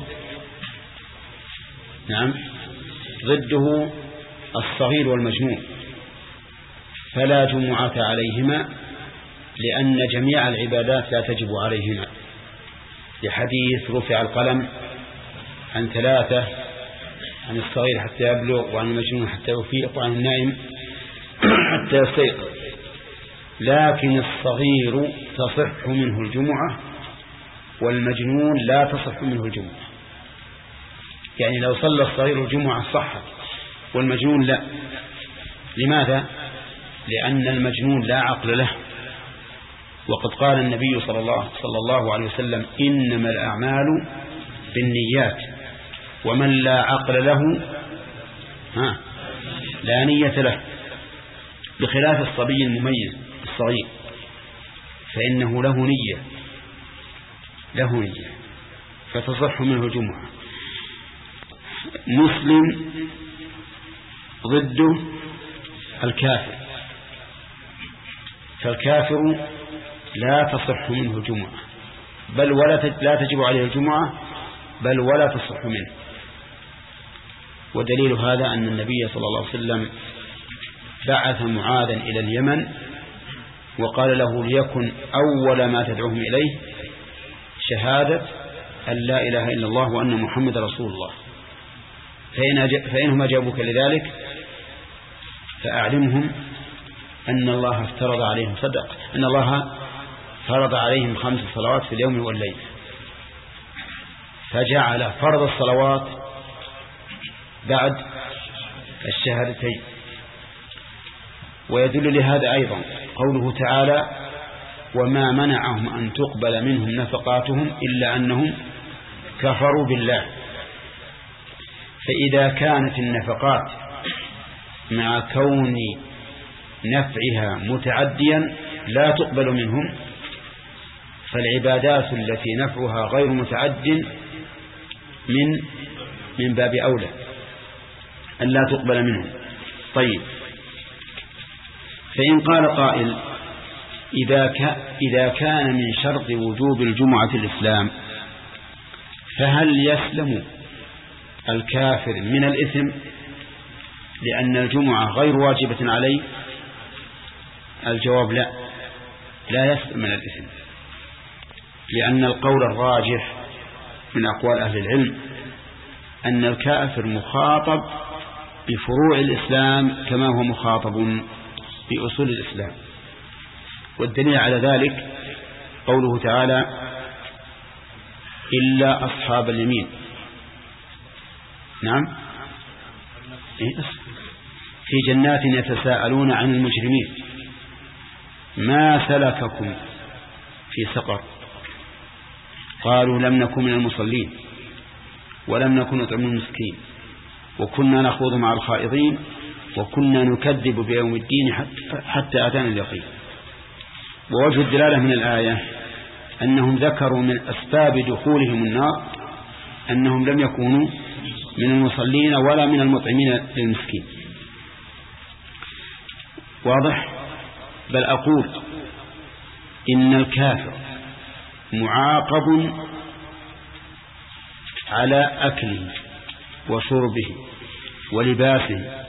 نعم ضده الصغير والمجنون، فلا جمعة عليهما لأن جميع العبادات لا تجب عليهما، لحديث رفع القلم عن ثلاثة: عن الصغير حتى يبلغ، وعن المجنون حتى يفيق، وعن النائم حتى يستيقظ. لكن الصغير تصح منه الجمعة والمجنون لا تصح منه الجمعة. يعني لو صلى الصغير الجمعة صحت والمجنون لا. لماذا؟ لأن المجنون لا عقل له، وقد قال النبي صلى الله, صلى الله عليه وسلم: إنما الأعمال بالنيات ومن لا عقل له ها لا نية له، بخلاف الصبي المميز الصغير فإنه له نية له نية فتصح منه الجمعة. مسلم ضده الكافر، فالكافر لا تصح منه الجمعة بل ولا لا تجب عليه الجمعة بل ولا تصح منه. ودليل هذا أن النبي صلى الله عليه وسلم بعث معاذا إلى اليمن وقال له: ليكن أول ما تدعوهم إليه شهادة أن لا إله إلا الله وأن محمد رسول الله، فإنهم أجابوك لذلك فأعلمهم أن الله افترض عليهم صدق أن الله فرض عليهم خمس صلوات في اليوم والليل، فجعل فرض الصلوات بعد الشهادتين. ويدل لهذا أيضا قوله تعالى: وما منعهم أن تقبل منهم نفقاتهم إلا أنهم كفروا بالله. فإذا كانت النفقات مع كون نفعها متعديا لا تقبل منهم، فالعبادات التي نفعها غير متعد من من باب أولى أن لا تقبل منهم. طيب، فإن قال قائل: إذا إذا كان من شرط وجوب الجمعة الإسلام، فهل يسلم الكافر من الإثم لأن الجمعة غير واجبة عليه؟ الجواب: لا لا يسلم من الإثم، لأن القول الراجح من أقوال أهل العلم أن الكافر مخاطب بفروع الإسلام كما هو مخاطب بأصول الإسلام. والدليل على ذلك قوله تعالى إلا أصحاب اليمين. نعم، في جنات يتساءلون عن المجرمين ما سلككم في سقر قالوا لم نكن من المصلين ولم نكن نطعم المسكين وكنا نخوض مع الخائضين وكنا نكذب بيوم الدين حتى أتانا اليقين. ووجه الدلالة من الآية أنهم ذكروا من أسباب دخولهم النار أنهم لم يكونوا من المصلين ولا من المطعمين للمسكين. واضح؟ بل أقول إن الكافر معاقب على أكله وشربه ولباسه،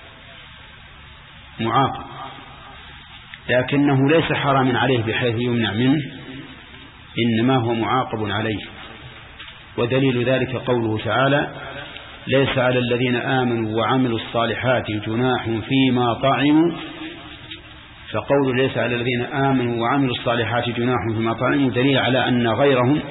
معاقب، لكنه ليس حراما عليه بحيث يمنع منه، إنما هو معاقب عليه. ودليل ذلك قوله تعالى ليس على الذين آمنوا وعملوا الصالحات جناح فيما طعموا. فقول ليس على الذين آمنوا وعملوا الصالحات جناح فيما طعموا دليل على أن غيرهم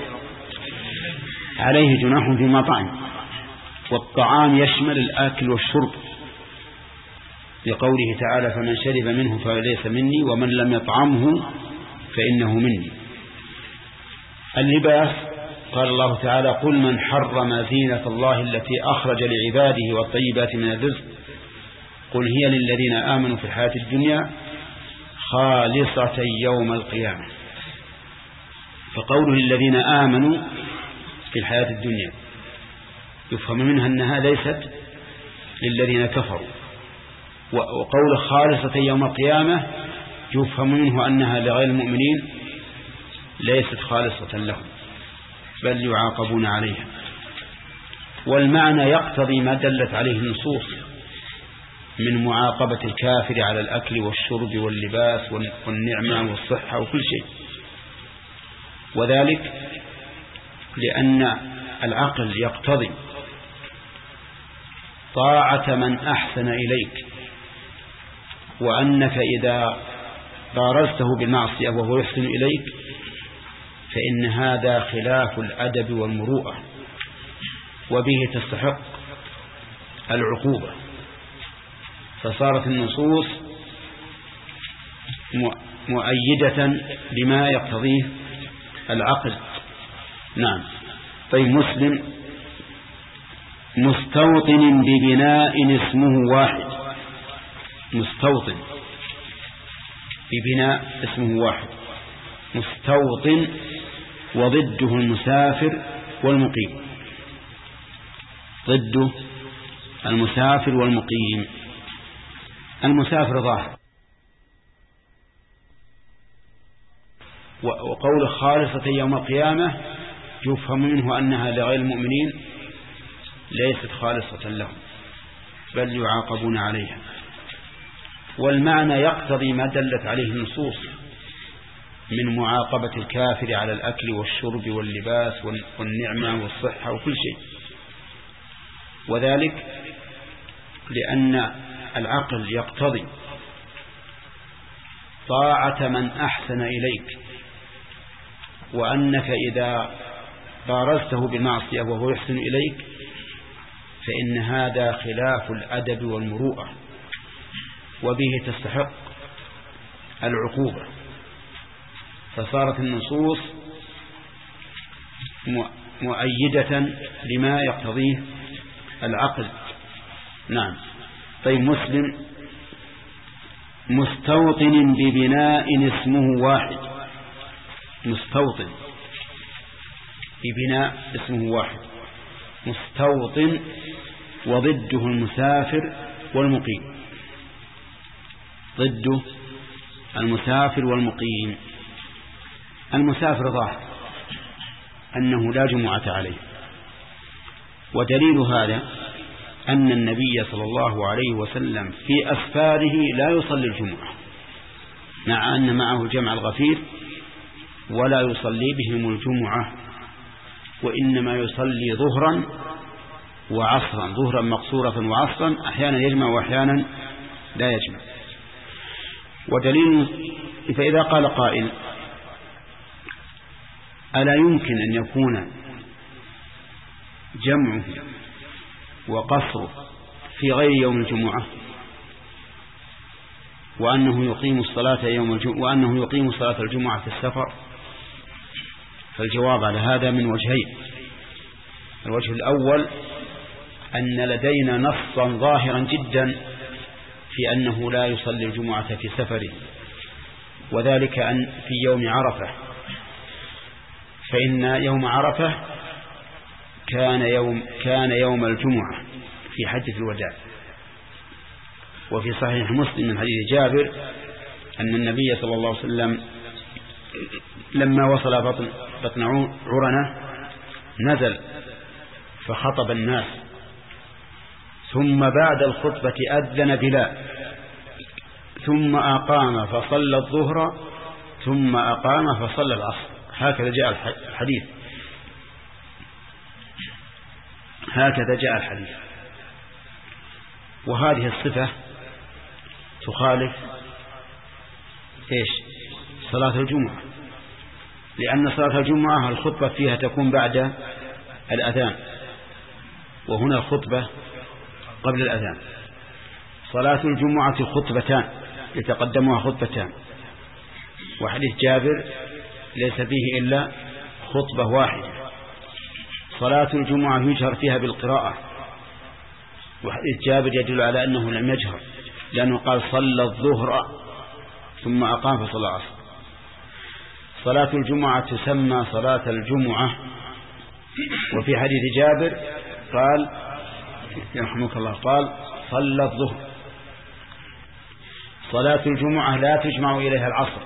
عليه جناح فيما طعم. والطعام يشمل الآكل والشرب لقوله تعالى فمن شرب منه فليس مني ومن لم يطعمه فإنه مني. اللباس قال الله تعالى قل من حرم زينة الله التي أخرج لعباده والطيبات من الرزق قل هي للذين آمنوا في الحياة الدنيا خالصة يوم القيامة. فقوله للذين آمنوا في الحياة الدنيا يفهم منها أنها ليست للذين كفروا، وقول خالصة يوم القيامة يفهم منه أنها لغير المؤمنين ليست خالصة لهم بل يعاقبون عليها. والمعنى يقتضي ما دلت عليه النصوص من معاقبة الكافر على الأكل والشرب واللباس والنعمة والصحة وكل شيء، وذلك لأن العقل يقتضي طاعة من أحسن إليك، وأنك إذا بارزته بالمعصية وهو يحسن إليك فإن هذا خلاف الأدب والمروءة وبه تستحق العقوبة. فصارت النصوص مؤيدة لما يقتضيه العقل. نعم. طيب مسلم مستوطن ببناء اسمه واحد، مستوطن ببناء اسمه واحد، مستوطن وضده المسافر والمقيم، ضده المسافر والمقيم. المسافر ظاهر، وقول خالصة يوم القيامة يفهم منه أنها لغير المؤمنين ليست خالصة لهم بل يعاقبون عليها. والمعنى يقتضي ما دلت عليه النصوص من معاقبة الكافر على الأكل والشرب واللباس والنعمة والصحة وكل شيء، وذلك لأن العقل يقتضي طاعة من أحسن إليك، وأنك إذا بارزته بالمعصية وهو يحسن إليك فإن هذا خلاف الأدب والمروءة وبه تستحق العقوبة. فصارت النصوص مؤيدة لما يقتضيه العقل. نعم. طيب مسلم مستوطن ببناء اسمه واحد، مستوطن ببناء اسمه واحد، مستوطن وضده المسافر والمقيم، ضده المسافر والمقيم. المسافر ظاهر أنه لا جمعة عليه، ودليل هذا أن النبي صلى الله عليه وسلم في أسفاره لا يصلي الجمعة، مع أن معه جمع الغفير ولا يصلي بهم الجمعة، وإنما يصلي ظهرا وعصرا، ظهرا مقصورة وعصرا، أحيانا يجمع وأحيانا لا يجمع. ودليل فإذا قال قائل ألا يمكن أن يكون جمعه وقصره في غير يوم الجمعة وأنه يقيم الصلاة يوم الجمعة وأنه يقيم صلاة الجمعة في السفر؟ فالجواب على هذا من وجهين. الوجه الأول أن لدينا نصا ظاهرا جدا في أنه لا يصلي الجمعة في سفره، وذلك أن في يوم عرفة، فإن يوم عرفة كان يوم كان يوم الجمعة في حجة الوداع. وفي صحيح مسلم من حديث جابر أن النبي صلى الله عليه وسلم لما وصل بطن, بطن عرنة نزل فخطب الناس، ثم بعد الخطبة أذن بلال، ثم أقام فصلى الظهر، ثم أقام فصلى العصر. هكذا جاء الحديث هكذا جاء الحديث وهذه الصفة تخالف إيش؟ صلاة الجمعة، لأن صلاة الجمعة الخطبة فيها تكون بعد الأذان، وهنا الخطبة قبل الأذان. صلاة الجمعة خطبتان يتقدمها خطبتان، وحديث جابر ليس فيه إلا خطبة واحدة. صلاة الجمعة يجهر فيها بالقراءة، وحديث جابر يدل على أنه لم يجهر، لأنه قال صلى الظهر ثم أقام فصلى العصر. صلاة الجمعة تسمى صلاة الجمعة، وفي حديث جابر قال يرحمك الله قال صلى الظهر. صلاة الجمعة لا تجمع إليها العصر،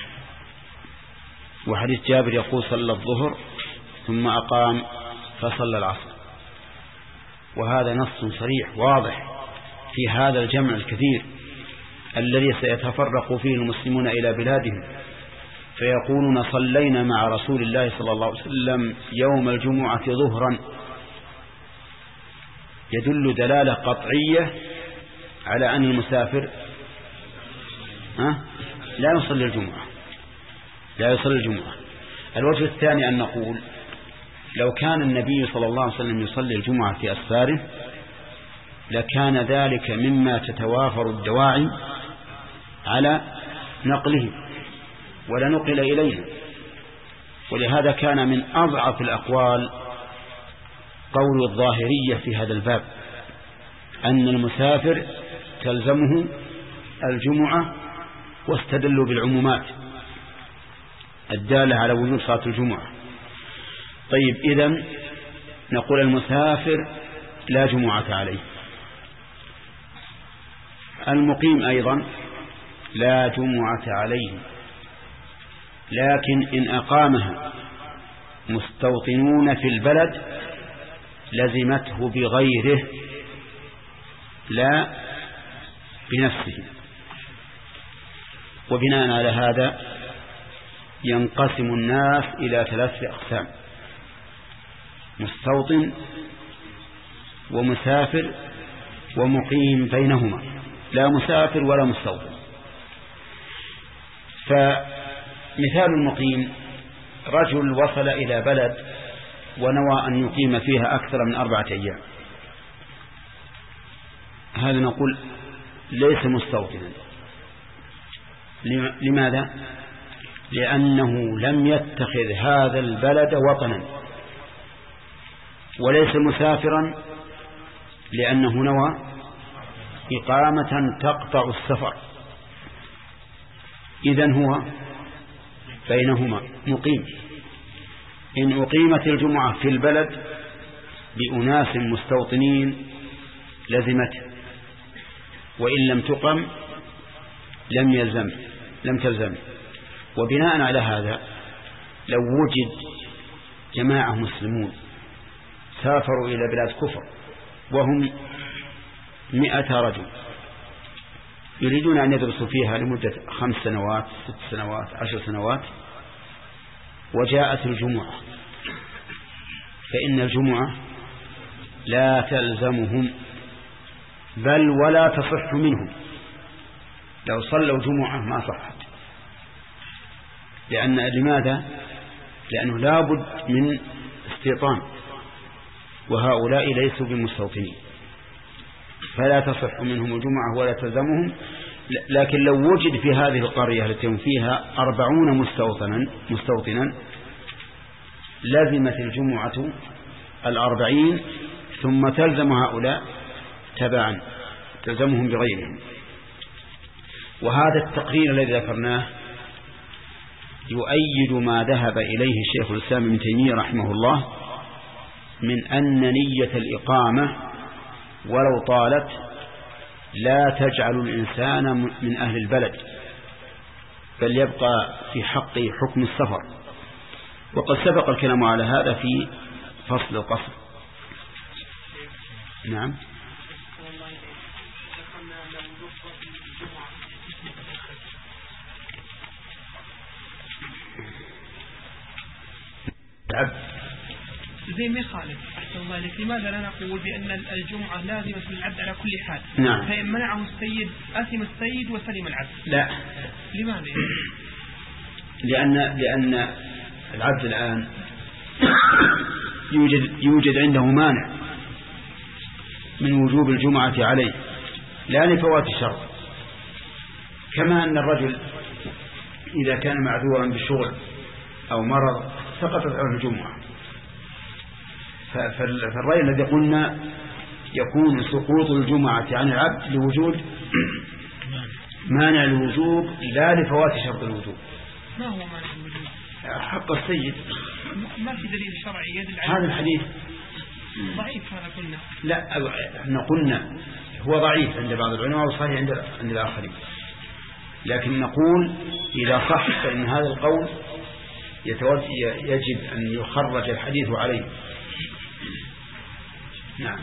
وحديث جابر يقول صلى الظهر ثم أقام فصلى العصر. وهذا نص صريح واضح في هذا الجمع الكثير الذي سيتفرق فيه المسلمون إلى بلادهم، فيقولون صلينا مع رسول الله صلى الله عليه وسلم يوم الجمعة ظهرا، يدل دلالة قطعية على أن المسافر لا يصلي الجمعة لا يصلي الجمعة. الوجه الثاني أن نقول لو كان النبي صلى الله عليه وسلم يصلي الجمعة في أسفاره لكان ذلك مما تتوافر الدواعي على نقله ولا نقل إلينا، ولهذا كان من أضعف الأقوال قول الظاهرية في هذا الباب أن المسافر تلزمه الجمعة، واستدلوا بالعمومات الدالة على وجوب صلاة الجمعة. طيب إذن نقول المسافر لا جمعة عليه، المقيم أيضا لا جمعة عليه، لكن إن أقامها مستوطنون في البلد لزمته بغيره لا بنفسه. وبناء على هذا ينقسم الناس إلى ثلاثة أقسام: مستوطن ومسافر ومقيم بينهما، لا مسافر ولا مستوطن. فمثال المقيم رجل وصل إلى بلد ونوى أن يقيم فيها أكثر من أربعة أيام، هذا نقول ليس مستوطنا. لماذا؟ لأنه لم يتخذ هذا البلد وطنا، وليس مسافرا لأنه نوى إقامة تقطع السفر، إذن هو بينهما مقيم. إن أقيمت الجمعة في البلد بأناس مستوطنين لزمته، وإن لم تقم لم يلزم لم تلزم. وبناء على هذا لو وجد جماعة مسلمون سافروا إلى بلاد كفر وهم مئة رجل يريدون أن يدرسوا فيها لمدة خمس سنوات ست سنوات عشر سنوات، وجاءت الجمعة، فإن الجمعة لا تلزمهم بل ولا تصح منهم، لو صلوا جمعة ما صحت. لأن لماذا؟ لأنه لابد من استيطان، وهؤلاء ليسوا بمستوطنين، فلا تصح منهم الجمعة ولا تلزمهم. لكن لو وجد في هذه القرية التي هم فيها أربعون مستوطنا مستوطنا لزمت الجمعة الأربعين، ثم تلزم هؤلاء تبعا، تلزمهم بغيرهم. وهذا التقرير الذي ذكرناه يؤيد ما ذهب إليه شيخ الإسلام ابن تيمية رحمه الله من أن نية الإقامة ولو طالت لا تجعل الإنسان من أهل البلد، بل يبقى في حقه حكم السفر. وقد سبق الكلام على هذا في فصل القصر. نعم. زي ما يخالف أحسن الله لك. لماذا لا نقول بأن الجمعة لازمة للعبد على كل حال؟ نعم. فإن منعه السيد آثم السيد وسلم العبد. لا. لماذا؟ لأن لأن العبد الآن يوجد يوجد عنده مانع من وجوب الجمعة عليه، لا لفوات الشرط. كما أن الرجل إذا كان معذورا بالشغل أو مرض سقطت عنه الجمعة. فالرأي الذي قلنا يكون سقوط الجمعة عن العبد لوجود مانع الوجوب لا لفوات شرط الوجوب. ما هو مانع الوجوب؟ حق السيد. ما في دليل شرعي يدل على هذا الحديث ضعيف. هذا قلنا لا، احنا قلنا هو ضعيف عند بعض العلماء وصحيح عند عند الآخرين، لكن نقول إذا صح فإن هذا القول يجب أن يخرج الحديث عليه. نعم.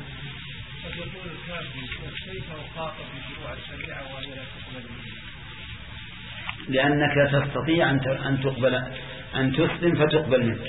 لأنك تستطيع أن تقبل أن تسلم فتقبل منك.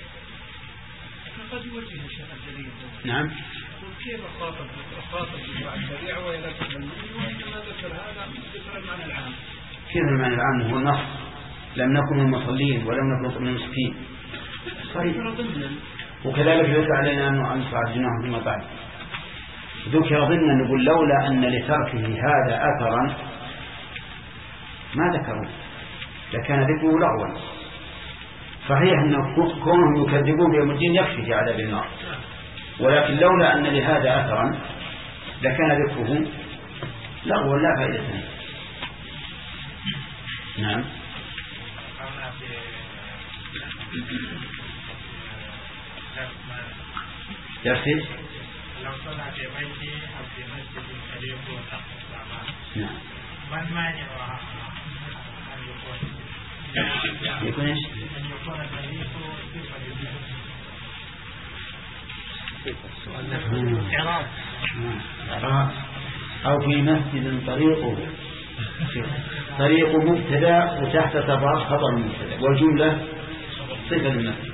قد يوجه الشيخ الجليل. نعم. كيف خاطب خاطب بشريعة الشريعة ولا تقبل منه؟ وإنما ذكر هذا ذكر المعنى العام. كيف المعنى العام؟ هو النص لم نكن من المصلين ولم نكن من المسكين. صحيح. وكذلك ليس علينا أن نصعد جناح فيما بعد. ذكر ضمنا نقول لولا أن لتركه هذا أثرا ما ذكروا لكان ذكره لغوا. صحيح أن كونهم يكذبون بيوم الدين يكفي في عذاب النار، ولكن لولا أن لهذا أثرا لكان ذكره لغوا لا فائدة. نعم. يرسل لو صنع في بيتي أو في مسجد كبير وتحت الصعبان. نعم. من مانع أن يكون يكون إيش؟ أن يكون الحديث صفة إعراب إعراب أو في مسجد طريقه طريق مبتدا وتحت تبع خبر مبتدا والجملة صفة للمسجد.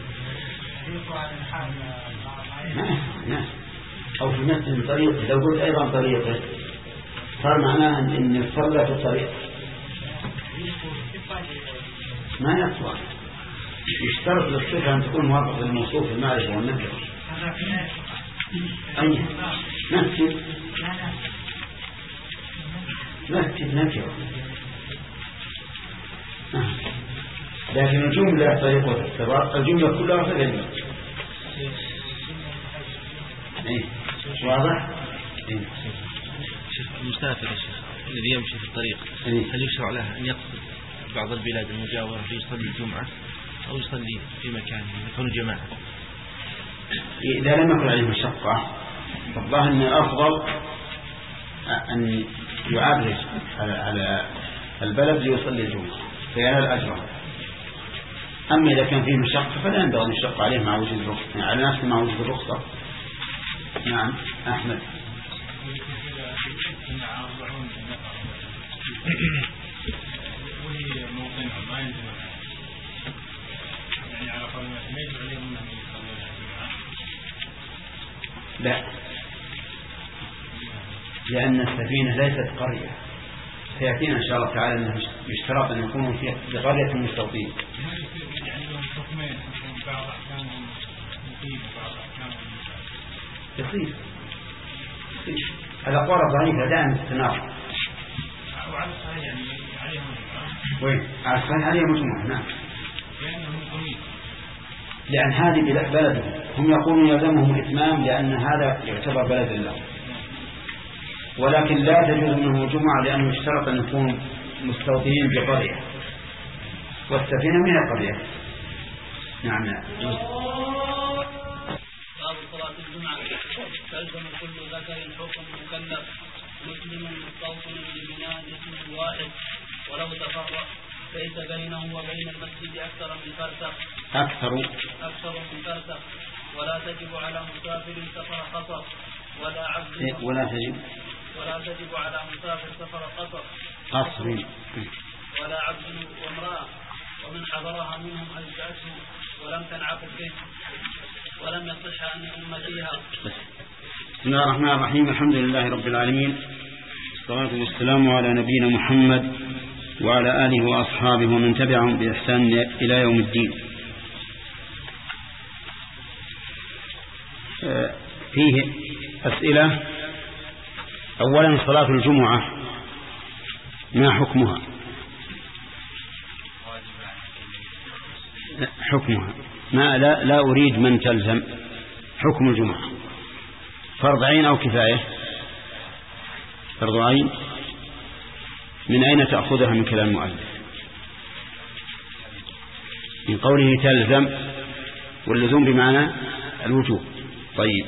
نعم نعم. أو في مسجد طريق لو قلت أيضا طريقه صار معناها إن صلى في الطريق ما يصلح. يشترط للصفة أن تكون موافقة للموصوف المعرفة والنكرة. أي مسجد مسجد نكرة، لكن الجملة طريق والاختبار الجملة كلها كذلك. إيه واضح؟ إيه. المسافر الشيخ الذي يمشي في الطريق إيه؟ هل يشرع له أن يقصد بعض البلاد المجاورة فيصلي الجمعة أو يصلي في مكان يكون جماعة؟ إذا لم يكن عليه مشقة فالله أن الأفضل أن يعرج على على البلد ليصلي الجمعة فينال الأجر. أما إذا كان فيه مشقة فلا ينبغي أن يشق عليه مع وجود الرخصة، على نفسه مع وجود الرخصة. نعم أحمد. وهي موطنها ما ينزل يعني على قول ما يجب عليهم أن يصلون الجمعة. لا، لأن السفينة ليست قرية، سيأتينا إن شاء الله تعالى أنه يشترط أن يكونوا في بقرية مستوطنين. يصير الأقوال الضعيفة دائما تتناقض. وعلى الصحيح يعني عليهم وين على الصحيح عليهم مجموعة. نعم. لأن هذه بلدهم هم يقولون يلزمهم الإتمام لأن هذا يعتبر بلد لهم، ولكن لا تجوز منه الجمعة لأنه يشترط أن يكون مستوطنين بقرية، والسفينة من القرية. نعم. لا باب صلاة الجمعة تلزم كل ذكر حكم مكلف مسلم مستوطن ببناء اسم واحد ولو تفرق ليس بينه وبين المسجد أكثر من فرسخ أكثر أكثر من فرسخ ولا تجب على مسافر سفر قصر ولا عبد ولا تجب ولا تجب على مسافر سفر قصر قصر ولا عبد وامرأة ومن حضرها منهم أجزأته ولم تنعقد به ولم يصح أن يؤم فيها. بسم الله الرحمن الرحيم. الحمد لله رب العالمين، والصلاة والسلام على نبينا محمد وعلى آله وأصحابه ومن تبعهم بإحسان إلى يوم الدين. فيه أسئلة. أولا صلاة الجمعة ما حكمها؟ حكمها ما لا, لا أريد من تلزم. حكم الجمعة فرض عين أو كفاية؟ فرض عين. من أين تأخذها من كلام المؤلف؟ من قوله تلزم، واللزوم بمعنى الوجوب. طيب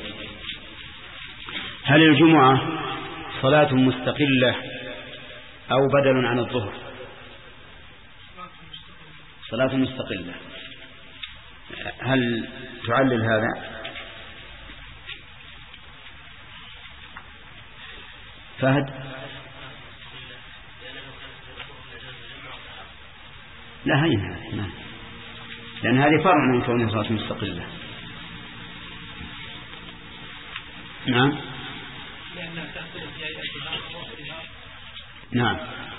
هل الجمعة صلاة مستقلة أو بدل عن الظهر؟ صلاة مستقلة. هل تعلل هذا؟ فهد؟ لا هين هذه، لأن هذه فرع من كونها صلاة مستقلة. نعم نعم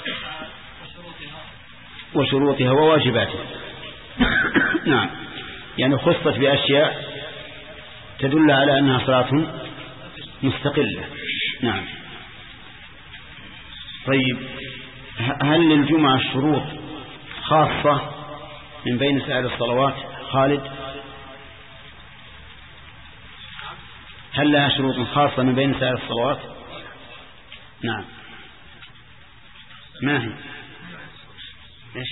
وشروطها وواجباتها. نعم يعني خصت بأشياء تدل على أنها صلاة مستقلة. نعم. طيب هل للجمعة الشروط خاصة من بين سائر الصلوات؟ خالد، هل لها شروط خاصة من بين سائر الصلوات؟ نعم. ما هي؟ ليش؟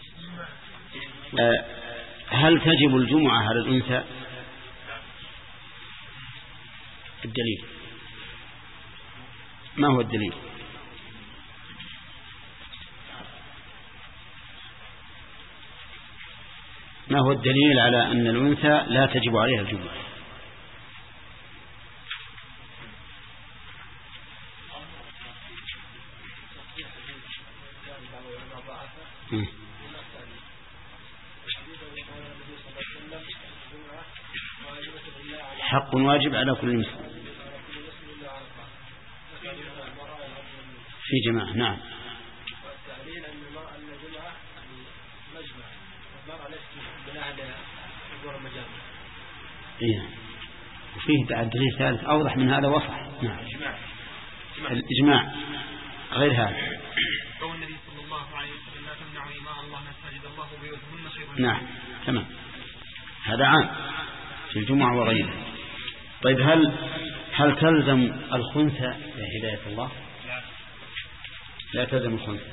أه هل تجب الجمعة على الأنثى؟ الدليل ما هو الدليل؟ ما هو الدليل على أن الأنثى لا تجب عليها الجمعة؟ حق واجب على كل مسلم في جماعة. نعم. والتعليل أن المرأة الجمعة مجمع والمرأة ليست بناء على حضور المجامع. إيه. وفيه دليل ثالث أوضح من هذا وصح. نعم. الإجماع غير هذا. قول النبي صلى الله عليه وسلم لا تمنعوا إماء الله مساجد الله وبيوتهن خير. نعم تمام. هذا عام في الجمعة وغيره. طيب هل هل تلزم الخنثى لهداية الله؟ لا تلزم الخنثى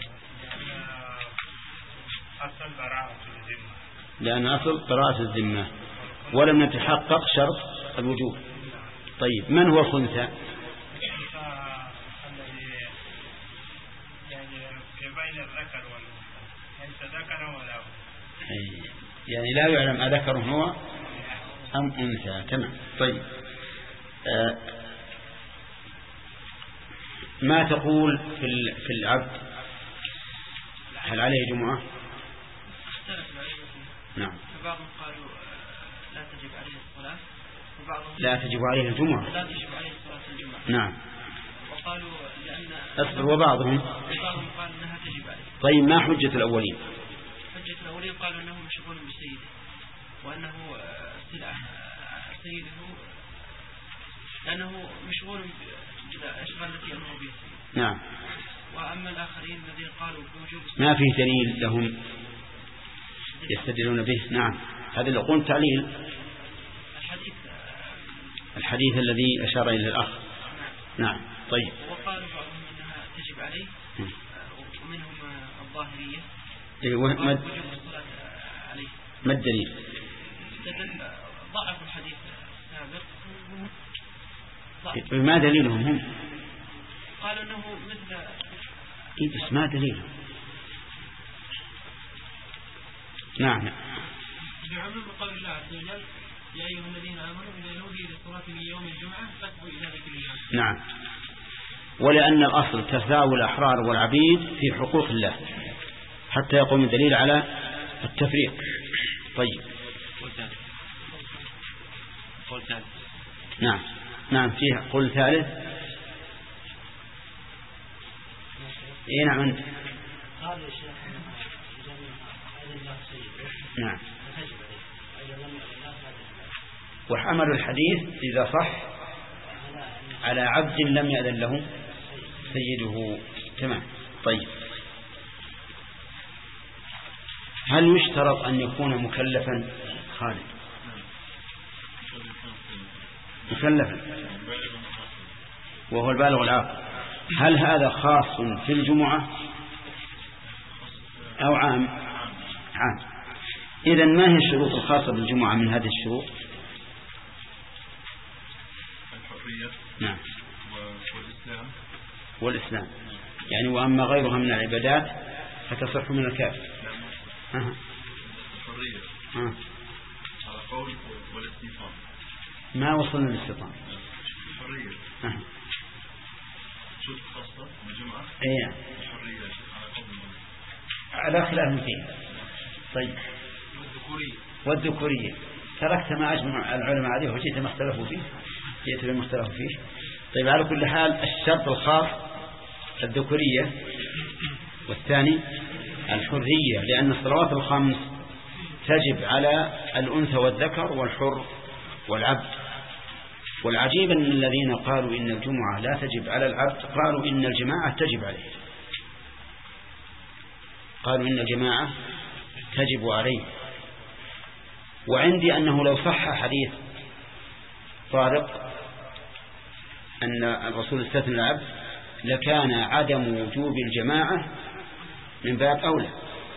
لأن أصل براءة الذمة ولم يتحقق شرط الوجوب. طيب من هو الخنثى؟ يعني لا يعلم أذكر هو أم أنثى. تمام. طيب آه ما تقول في في العبد؟ هل عليه جمعة؟ نعم. بعضهم قالوا لا تجب عليه الصلاة وبعضهم لا تجب عليه الجمعة. لا تجب عليه الصلاة الجمعة. نعم. قالوا لأن أصبر وبعضهم بعضهم قال أنها تجب عليه. طيب ما حجة الأولين؟ حجة الأولين قالوا أنه مشغول بسيده وأنه سلعة سيده لأنه مشغول بالأشغال التي يأمر بها. نعم. وأما الآخرين الذين قالوا بوجوب ما في دليل لهم يستدلون به. نعم هذا اللي يقول تعليل الحديث الحديث الذي أشار إلى الأخ. نعم. طيب. وقالوا بعضهم أنها تجب عليه ومنهم الظاهرية ما وجوب الصلاة عليه. ما الدليل؟ ضعف الحديث السابق. ما دليلهم هم؟ قالوا أنه مثل إيه بس ما دليلهم. نعم. بعموم قول الله عز وجل يا أيها الذين آمنوا إذا نودي للصلاة من يوم الجمعة فاسعوا إلى ذكر الله. نعم. ولأن الأصل تساوي الأحرار والعبيد في حقوق الله حتى يقوم الدليل على التفريق. طيب. قول ثالث. نعم نعم فيها قول ثالث. اي نعم انت. نعم. وحمل الحديث إذا صح على عبد لم يأذن له سيده. تمام. طيب. هل يشترط أن يكون مكلفا؟ خالد مكلفا وهو البالغ العاقل. هل هذا خاص في الجمعة أو عام؟ عام. إذن ما هي الشروط الخاصة بالجمعة من هذه الشروط؟ الحرية. نعم. والإسلام. والإسلام يعني وأما غيرها من العبادات فتصح من الكافر. نعم. الحرية. أه. على قول والاستيطان. ما وصلنا للاستيطان. الحرية. أه. شروط خاصة بالجمعة. إيه. الحرية على قول على خلاف فيه. طيب. والذكورية. والذكورية تركت ما أجمع العلماء عليه وجئت ما اختلفوا فيه. جئت بما اختلفوا فيه. طيب على كل حال الشرط الخاص الذكورية والثاني الحرية لأن الصلوات الخمس تجب على الأنثى والذكر والحر والعبد. والعجيب أن الذين قالوا إن الجمعة لا تجب على العبد قالوا إن الجماعة تجب عليه. قالوا إن الجماعة تجب عليه. وعندي أنه لو صح حديث طارق أن الرسول استثنى العبد لكان عدم وجوب الجماعة من باب أولى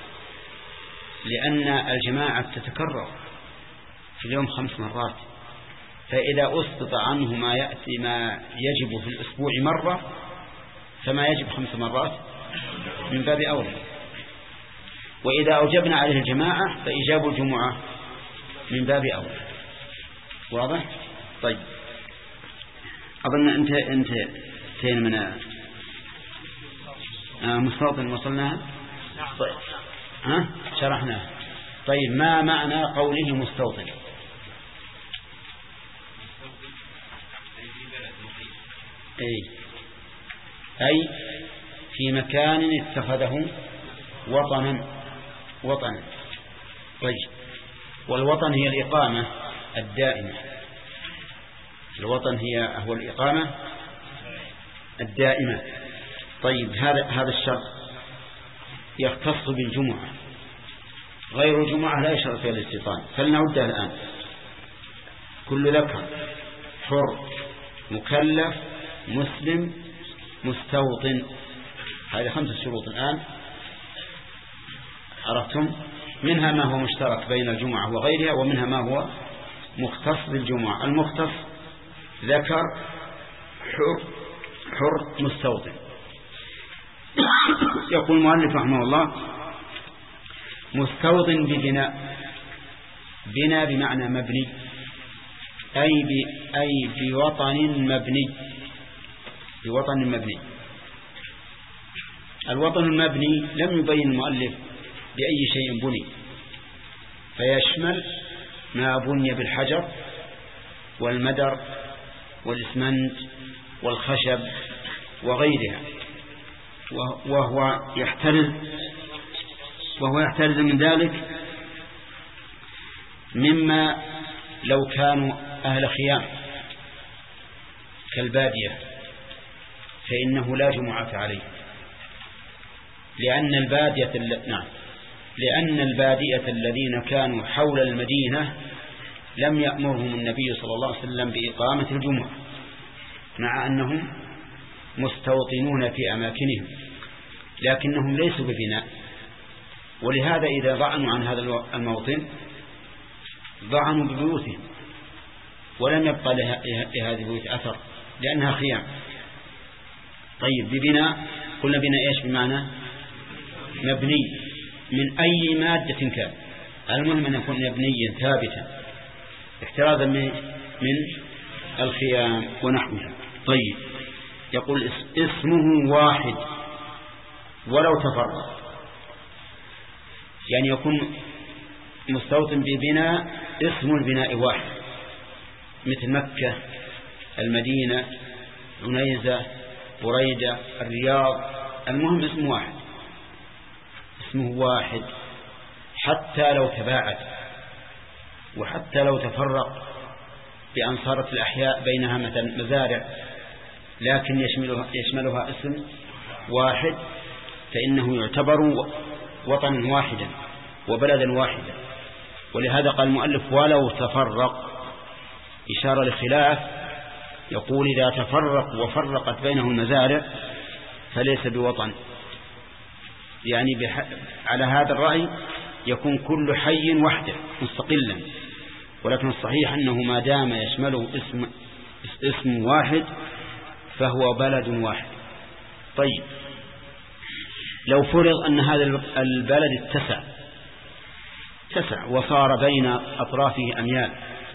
لأن الجماعة تتكرر في اليوم خمس مرات فإذا أسقط عنه ما يأتي ما يجب في الأسبوع مرة فما يجب خمس مرات من باب أولى. وإذا أوجبنا عليه الجماعة فإيجاب الجمعة من باب أولى. واضح؟ طيب أظن أنت أنت تين من آه مستوطن وصلناها. طيب ها شرحناها. طيب ما معنى قوله مستوطن؟ أي أي في مكان اتخذه وطنا وطنا. طيب والوطن هي الإقامة الدائمة. الوطن هي هو الإقامة الدائمة. طيب هذا هذا الشرط يختص بالجمعة غير الجمعة لا يشرط فيها الاستيطان. فلنعدها الآن. كل ذكر حر مكلف مسلم مستوطن هذه خمسة شروط الآن عرفتم. منها ما هو مشترك بين الجمعة وغيرها ومنها ما هو مختص بالجمعة. المختص ذكر حر حر مستوطن. يقول المؤلف رحمه الله مستوطن ببناء. بناء بمعنى مبني أي ب أي بوطن مبني. بوطن مبني. الوطن المبني لم يبين المؤلف بأي شيء بني فيشمل ما بني بالحجر والمدر والإسمنت والخشب وغيرها، وهو يحترز وهو يحترز من ذلك مما لو كانوا أهل خيام كالبادية فإنه لا جمعة عليه، لأن البادية نعم لأن البادية الذين كانوا حول المدينة لم يأمرهم النبي صلى الله عليه وسلم بإقامة الجمعة، مع أنهم مستوطنون في أماكنهم لكنهم ليسوا ببناء. ولهذا إذا ضعنوا عن هذا الموطن ضعنوا ببيوتهم ولم يبقى لهذه البيوت أثر لأنها خيام. طيب ببناء، قلنا بناء إيش بمعنى مبني من أي مادة كان، المهم أن يكون مبنيا ثابتا احترازا من من الخيام ونحوها. طيب يقول اسمه واحد ولو تفرق، يعني يكون مستوطن ببناء اسم البناء واحد، مثل مكة، المدينة، عنيزة، بريدة، الرياض، المهم اسم واحد، اسمه واحد حتى لو تباعد وحتى لو تفرق بأن صارت الأحياء بينها مثلا مزارع لكن يشملها, يشملها اسم واحد فإنه يعتبر وطنا واحدا وبلدا واحدا. ولهذا قال المؤلف ولو تفرق، إشارة لخلاف، يقول إذا تفرق وفرقت بينه المزارع فليس بوطن، يعني بح... على هذا الرأي يكون كل حي وحده مستقلا، ولكن الصحيح أنه ما دام يشمله اسم اسم واحد فهو بلد واحد. طيب لو فرض أن هذا البلد اتسع اتسع وصار بين أطرافه أميال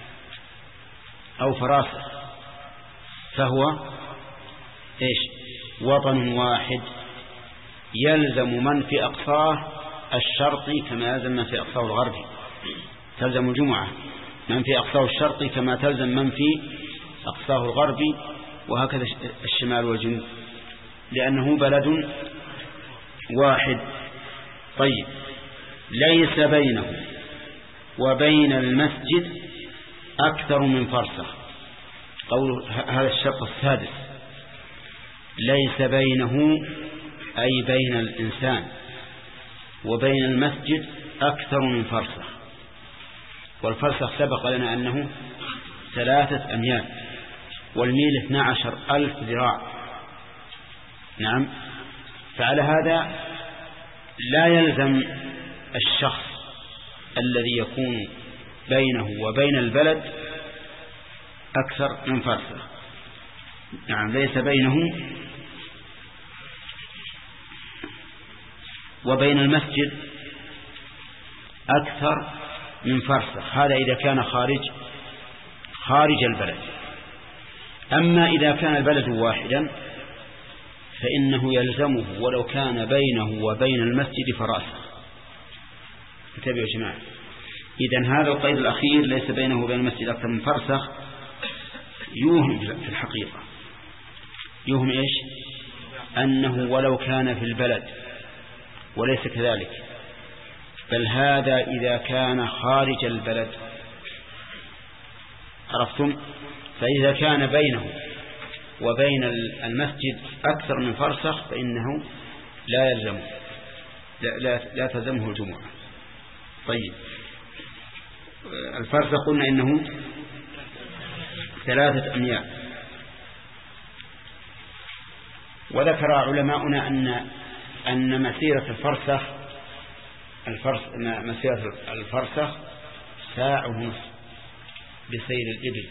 أو فراسخ فهو إيش وطن واحد يلزم من في أقصاه الشرقي كما يلزم من في أقصاه الغربي، تلزم الجمعة من في أقصاه الشرقي كما تلزم من في أقصاه الغربي، وهكذا الشمال والجنوب، لأنه بلد واحد. طيب ليس بينه وبين المسجد أكثر من فرسخ، قول هذا الشرط السادس، ليس بينه أي بين الإنسان وبين المسجد أكثر من فرسخ، والفرسخ سبق لنا أنه ثلاثة أميال والميل اثنى عشر ألف ذراع. نعم، فعلى هذا لا يلزم الشخص الذي يكون بينه وبين البلد أكثر من فرسخ. نعم، ليس بينه وبين المسجد أكثر من فرسخ، هذا إذا كان خارج خارج البلد. أما إذا كان البلد واحدا فإنه يلزمه ولو كان بينه وبين المسجد فراسخ. انتبهوا يا جماعة، إذن هذا القيد الأخير ليس بينه وبين المسجد أكثر من فرسخ يوهم في الحقيقة، يوهم إيش؟ أنه ولو كان في البلد، وليس كذلك، بل هذا إذا كان خارج البلد. عرفتم؟ فإذا كان بينه وبين المسجد أكثر من فرسخ فإنه لا يلزمه لا, لا, لا تلزمه الجمعة. طيب الفرسخ قلنا إنه ثلاثة أميال، وذكر علماؤنا أن أن مسيرة الفرسخ الفرس مسيرة الفرسخ ساعة ونصف بسير الإبل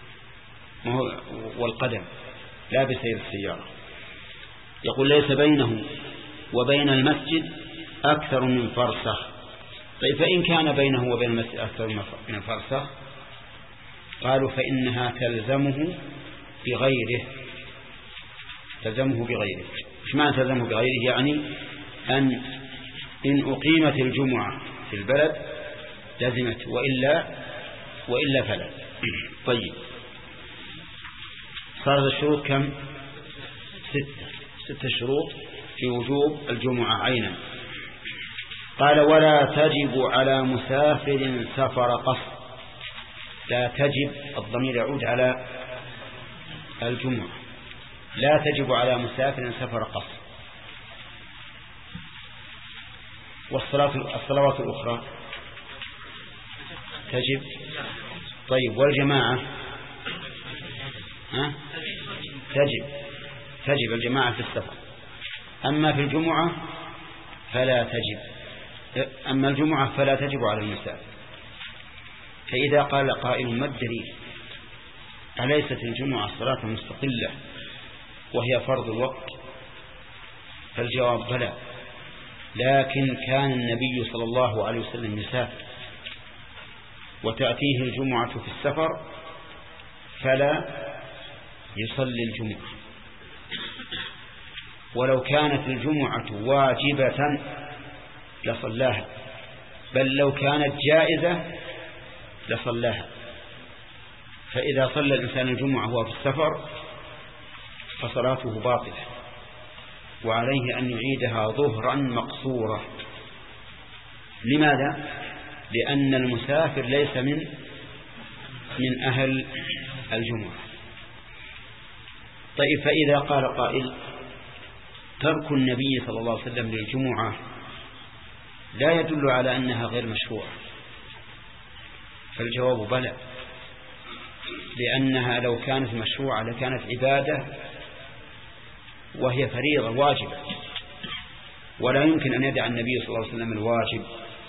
والقدم لا بسير السيارة. يقول ليس بينه وبين المسجد أكثر من فرسخ. طيب فإن كان بينه وبين المسجد أكثر من فرسخ قالوا فإنها تلزمه بغيره تلزمه بغيره. إيش معنى تلزمه بغيره؟ يعني أن إن أقيمت الجمعة في البلد لزمت، وإلا وإلا فلا. طيب صارت الشروط كم؟ ستة ستة شروط في وجوب الجمعة عينا. قال ولا تجب على مسافر سفر قصر. لا تجب، الضمير يعود على الجمعة. لا تجب على مسافر سفر قصر. والصلاة الصلوات الأخرى تجب. طيب والجماعة ها؟ تجب تجب الجماعة في السفر. أما في الجمعة فلا تجب. أما الجمعة فلا تجب على المسافر. فإذا قال قائل ما الدليل؟ أليست الجمعة صلاة مستقلة وهي فرض الوقت؟ فالجواب بلى، لكن كان النبي صلى الله عليه وسلم يسافر وتأتيه الجمعة في السفر فلا يصلي الجمعة. ولو كانت الجمعة واجبة لصلاها، بل لو كانت جائزة لصلاها. فإذا صلى الإنسان الجمعة وهو في السفر فصلاته باطلة، وعليه أن يعيدها ظهرا مقصورة. لماذا؟ لأن المسافر ليس من من أهل الجمعة. طيب فإذا قال قائل ترك النبي صلى الله عليه وسلم للجمعة لا يدل على أنها غير مشروعة، فالجواب بلى، لأنها لو كانت مشروعة لكانت عبادة وهي فريضة واجبة، ولا يمكن أن يدع النبي صلى الله عليه وسلم الواجب.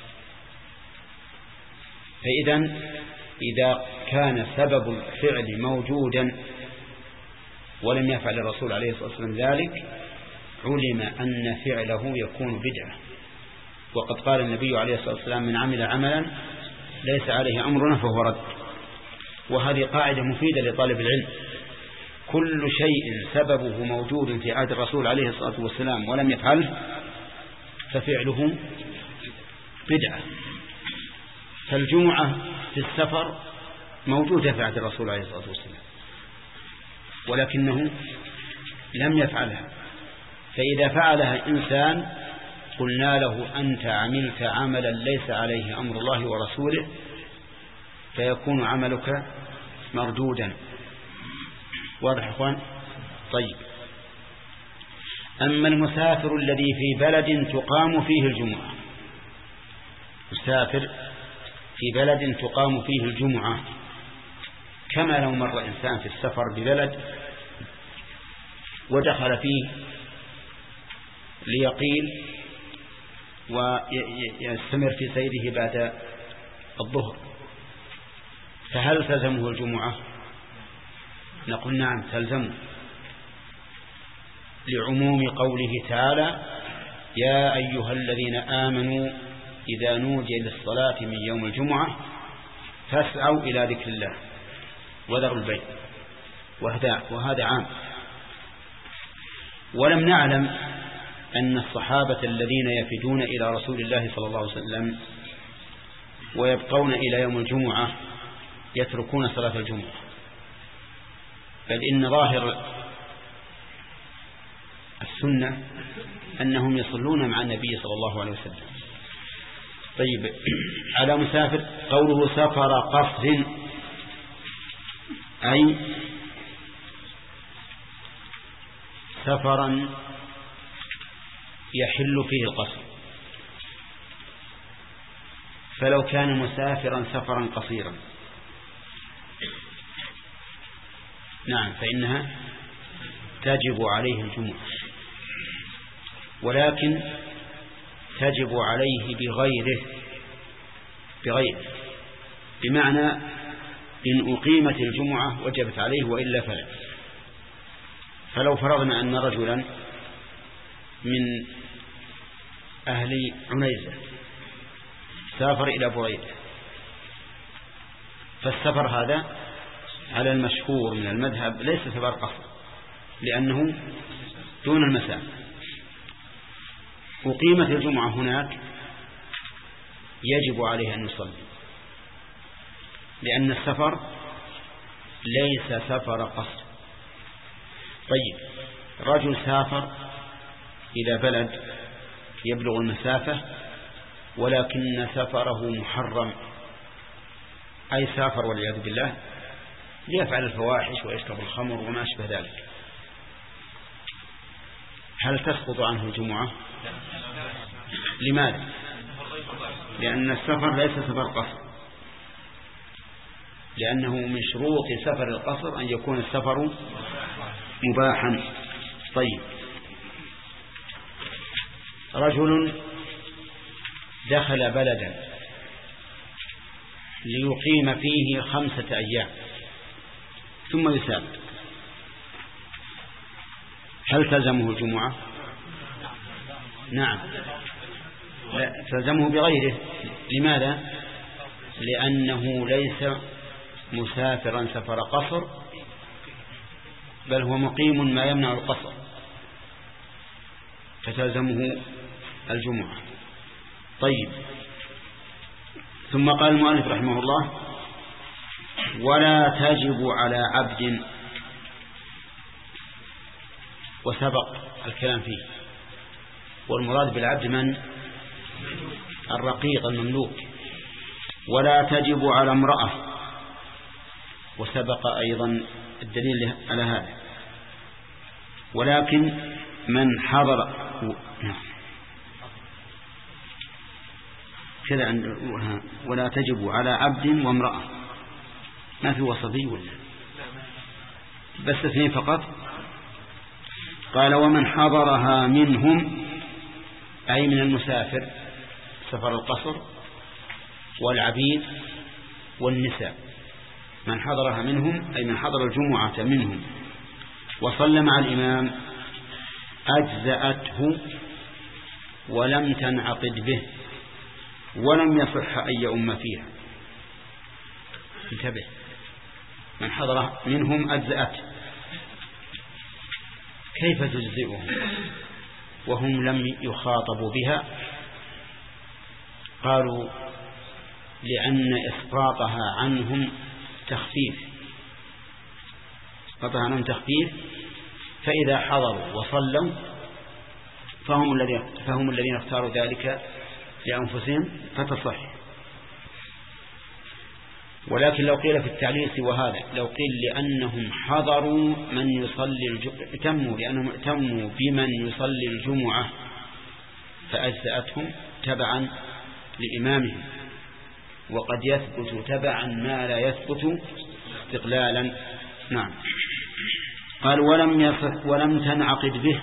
فإذا إذا كان سبب الفعل موجودا ولم يفعل الرسول عليه الصلاة والسلام ذلك علم أن فعله يكون بدعة. وقد قال النبي عليه الصلاة والسلام من عمل عملا ليس عليه أمرنا فهو رد. وهذه قاعدة مفيدة لطالب العلم. كل شيء سببه موجود في عهد الرسول عليه الصلاة والسلام ولم يفعله ففعله بدعة. فالجمعة في السفر موجودة في عهد الرسول عليه الصلاة والسلام ولكنه لم يفعلها. فإذا فعلها إنسان قلنا له أنت عملت عملا ليس عليه أمر الله ورسوله فيكون عملك مردودا. واضح أخوان؟ طيب أما المسافر الذي في بلد تقام فيه الجمعة، مسافر في بلد تقام فيه الجمعة، كما لو مر إنسان في السفر ببلد ودخل فيه ليقيل ويستمر في سيره بعد الظهر، فهل تلزمه الجمعة؟ نقول نعم تلزمه، لعموم قوله تعالى يا أيها الذين آمنوا إذا نودي للصلاة من يوم الجمعة فاسعوا إلى ذكر الله وذروا البيع، وهذا, وهذا عام. ولم نعلم أن الصحابة الذين يفدون إلى رسول الله صلى الله عليه وسلم ويبقون إلى يوم الجمعة يتركون صلاة الجمعة، بل إن ظاهر السنة أنهم يصلون مع النبي صلى الله عليه وسلم. طيب على مسافر قوله سفر قصر أي سفرا يحل فيه القصر، فلو كان مسافرا سفرا قصيرا نعم فإنها تجب عليه الجمعة، ولكن تجب عليه بغيره بغيره بمعنى إن أقيمت الجمعة وجبت عليه وإلا فلا. فلو فرضنا أن رجلا من أهل عنيزة سافر إلى بريدة، فالسفر هذا على المشهور من المذهب ليس سفر قصر لأنه دون المسافة. أقيمت الجمعة هناك يجب عليه أن يصلي، لأن السفر ليس سفر قصر. طيب رجل سافر إلى بلد يبلغ المسافة ولكن سفره محرم، أي سافر والعياذ بالله ليفعل الفواحش ويشرب الخمر وما أشبه ذلك، هل تسقط عنه الجمعة؟ لماذا؟ لأن السفر ليس سفر قصر، لأنه من شروط سفر القصر أن يكون السفر مباحا. طيب، رجل دخل بلدا ليقيم فيه خمسة أيام ثم يسافر، هل تلزمه الجمعة؟ نعم، لا تلزمه بغيره. لماذا؟ لأنه ليس مسافرا سفر قصر، بل هو مقيم ما يمنع القصر، فتلزمه الجمعة. طيب، ثم قال المؤلف رحمه الله: ولا تجب على عبد، وسبق الكلام فيه، والمراد بالعبد من؟ الرقيق المملوك. ولا تجب على امرأة، وسبق أيضا الدليل على هذا. ولكن من حضر كذا، ولا تجب على عبد وامرأة، ما في وصفي ولا بس اثنين فقط. قال: ومن حضرها منهم، أي من المسافر سفر القصر والعبيد والنساء، من حضرها منهم أي من حضر الجمعة منهم وصلى مع الإمام أجزأته ولم تنعقد به ولم يصح أن يؤم فيها. انتبه، من حضر منهم أجزأته، كيف تجزئهم وهم لم يخاطبوا بها؟ قالوا: لأن إسقاطها عنهم تخفيف، إسقاطها عنهم تخفيف، فإذا حضروا وصلوا فهم الذين فهم الذين اختاروا ذلك لأنفسهم فتصح. ولكن لو قيل في التعليل سوى هذا، لو قيل لأنهم حضروا من يصلي الجمعة، اتموا لأنهم اتموا بمن يصلي الجمعة فأجزأتهم تبعا لإمامهم، وقد يثبت تبعا ما لا يثبت استقلالا. نعم. قال: ولم يصح ولم تنعقد به،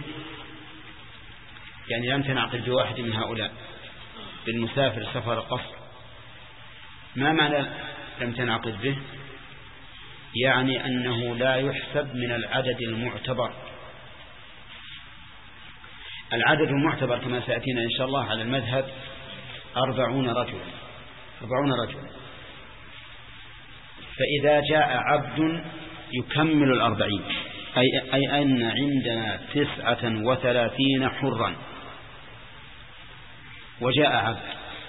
يعني لم تنعقد بواحد من هؤلاء، بالمسافر سفر قصر. ما معنى لم تنعقد به؟ يعني أنه لا يحسب من العدد المعتبر. العدد المعتبر كما سيأتينا إن شاء الله على المذهب أربعون رجلا أربعون رجلا فإذا جاء عبد يكمل الأربعين، أي, أي أن عندنا تسعة وثلاثين حرا وجاء عبد،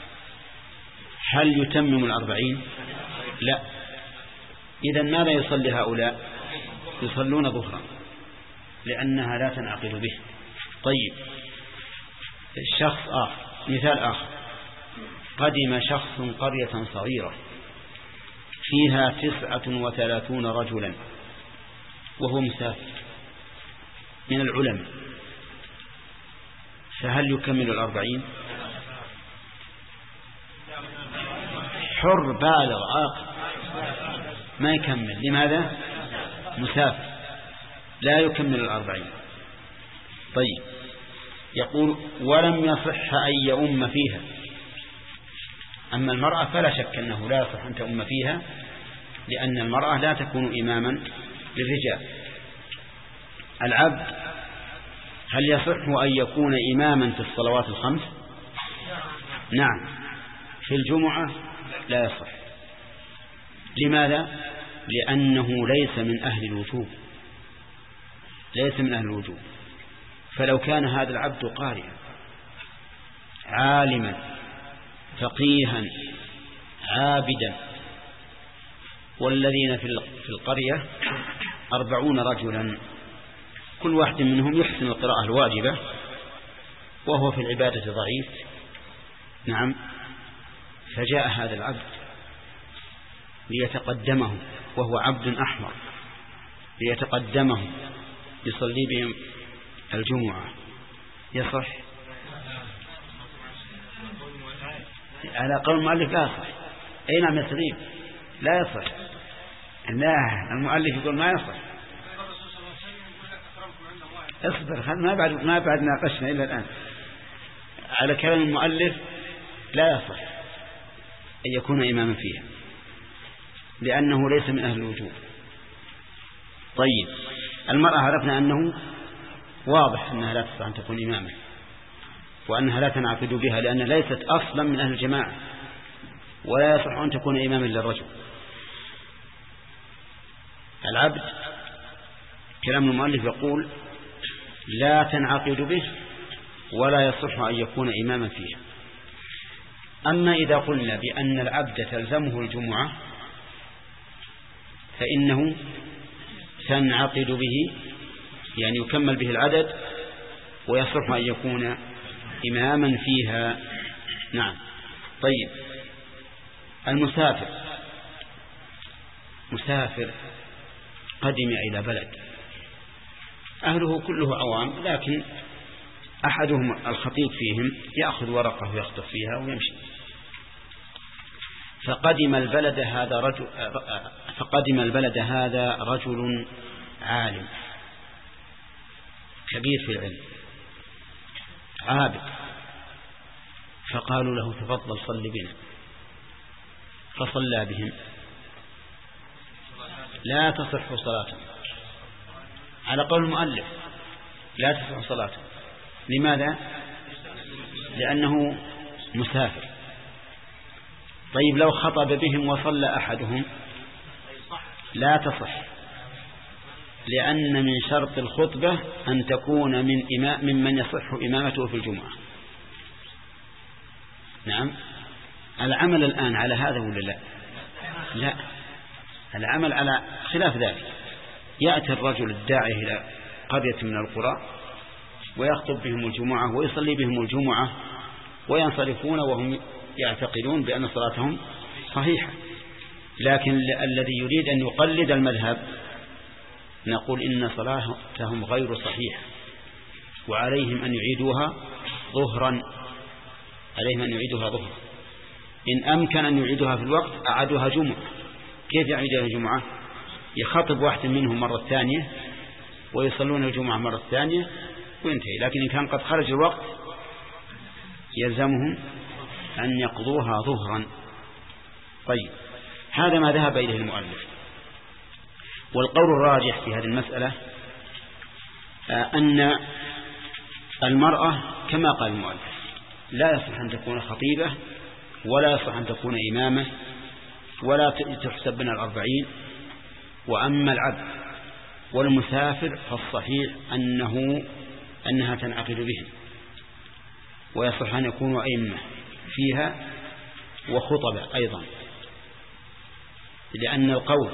هل يتمم الأربعين؟ لا. إذن ماذا يصلي هؤلاء؟ يصلون ظهرا لأنها لا تنعقد به. طيب، الشخص آخر، مثال آخر: قدم شخص قرية صغيرة فيها تسعة وثلاثون رجلا وهو مسافر من العلماء، فهل يكمل الأربعين؟ حر بالغ عاقل ما يكمل. لماذا؟ مسافر لا يكمل الأربعين. طيب، يقول: ولم يصح أن يؤم فيها. أما المرأة فلا شك أنه لا يصح أن تؤم فيها، لأن المرأة لا تكون إماما للرجال. العبد هل يصح أن يكون إماما في الصلوات الخمس؟ نعم. في الجمعة لا يصح. لماذا؟ لأنه ليس من أهل الوجوب، ليس من أهل الوجوب. فلو كان هذا العبد قارئا عالما فقيها عابدا، والذين في القرية أربعون رجلا كل واحد منهم يحسن القراءة الواجبة وهو في العبادة ضعيف. نعم. فجاء هذا العبد ليتقدمه وهو عبد أحمر، ليتقدمه يصلي بهم الجمعة، يصح؟ على قول المؤلف لا يصح. أي نعم يا سليم، لا يصح. لا، المؤلف يقول ما يصح. اصبر، ما بعد ما بعد ناقشنا إلا الآن. على كلام المؤلف لا يصح أن يكون إماما فيها لأنه ليس من أهل الوجوب. طيب، المرأة عرفنا أنه واضح أنها لا تصح أن تكون إماما وأنها لا تنعقد بها لأنها ليست أصلا من أهل الجماعة، ولا يصح أن تكون إماما للرجل. العبد كلام المؤلف يقول لا تنعقد به ولا يصح أن يكون إماما فيها. أما إذا قلنا بأن العبد تلزمه الجمعة فإنه تنعقد به، يعني يكمل به العدد ويصح أن يكون إماما فيها. نعم. طيب، المسافر مسافر قدم إلى بلد أهله كله عوام، لكن أحدهم الخطيب فيهم يأخذ ورقة ويخطب فيها ويمشي. فقدم البلد هذا رجل فقدم البلد هذا رجل عالم كبير في العلم عابد، فقالوا له تفضل صل بنا، فصلى بهم. لا تصح صلاته على قول المؤلف، لا تصح صلاته. لماذا؟ لأنه مسافر. طيب، لو خطب بهم وصلى أحدهم لا تصح، لأن من شرط الخطبة أن تكون من إمام ممن يصح إمامته في الجمعة. نعم. العمل الآن على هذا ولا لا؟ لا، العمل على خلاف ذلك. يأتي الرجل الداعي إلى قرية من القرى ويخطب بهم الجمعة ويصلي بهم الجمعة وينصرفون وهم يعتقدون بأن صلاتهم صحيحة. لكن الذي يريد أن يقلد المذهب نقول إن صلاتهم غير صحيحة وعليهم أن يعيدوها ظهرا عليهم أن يعيدوها ظهرا. إن أمكن أن يعيدوها في الوقت أعادوها جمعة. كيف يعيدوها جمعة؟ يخاطب واحد منهم مرة ثانية ويصلون الجمعة مرة ثانية وينتهي. لكن إن كان قد خرج الوقت يلزمهم أن يقضوها ظهرا. طيب، هذا ما ذهب إليه المؤلف. والقول الراجح في هذه المسألة أن المرأة كما قال المؤلف لا يصح أن تكون خطيبة ولا يصح أن تكون إمامة ولا تحسب من الأربعين. وأما العبد والمسافر فالصحيح أنه أنها تنعقد بهم ويصح أن يكونوا أئمة فيها وخطبة أيضا، لأن القول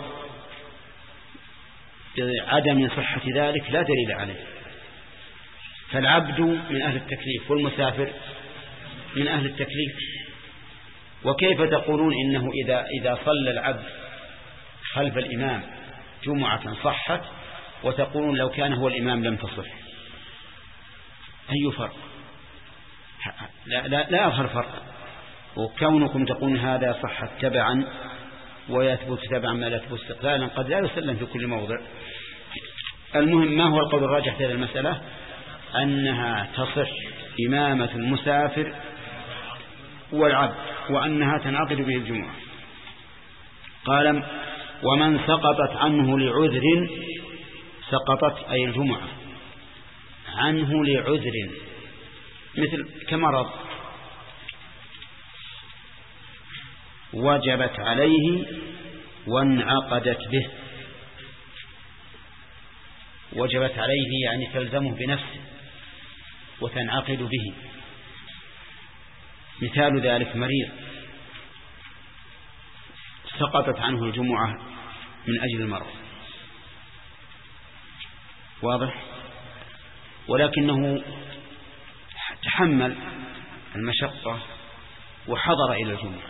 بعدم صحة ذلك لا دليل عليه. فالعبد من أهل التكليف والمسافر من أهل التكليف. وكيف تقولون إنه إذا إذا صلى العبد خلف الإمام جمعة صحت، وتقولون لو كان هو الإمام لم تصح؟ أي فرق؟ لا, لا, لا أظهر فرق. وكونكم تقولون هذا صحت تبعا ويثبت تبعا ما لا يثبت استقلالا قد لا يسلم في كل موضع. المهم، ما هو القول الراجح في هذه المسألة؟ أنها تصح إمامة المسافر والعبد وأنها تنعقد به الجمعة. قال: ومن سقطت عنه لعذر، سقطت أي الجمعة عنه لعذر مثل كمرض وجبت عليه وانعقدت به. وجبت عليه يعني تلزمه بنفسه وتنعقد به. مثال ذلك مريض سقطت عنه الجمعة من أجل المرض. واضح؟ ولكنه تحمل المشقة وحضر إلى الجمعة،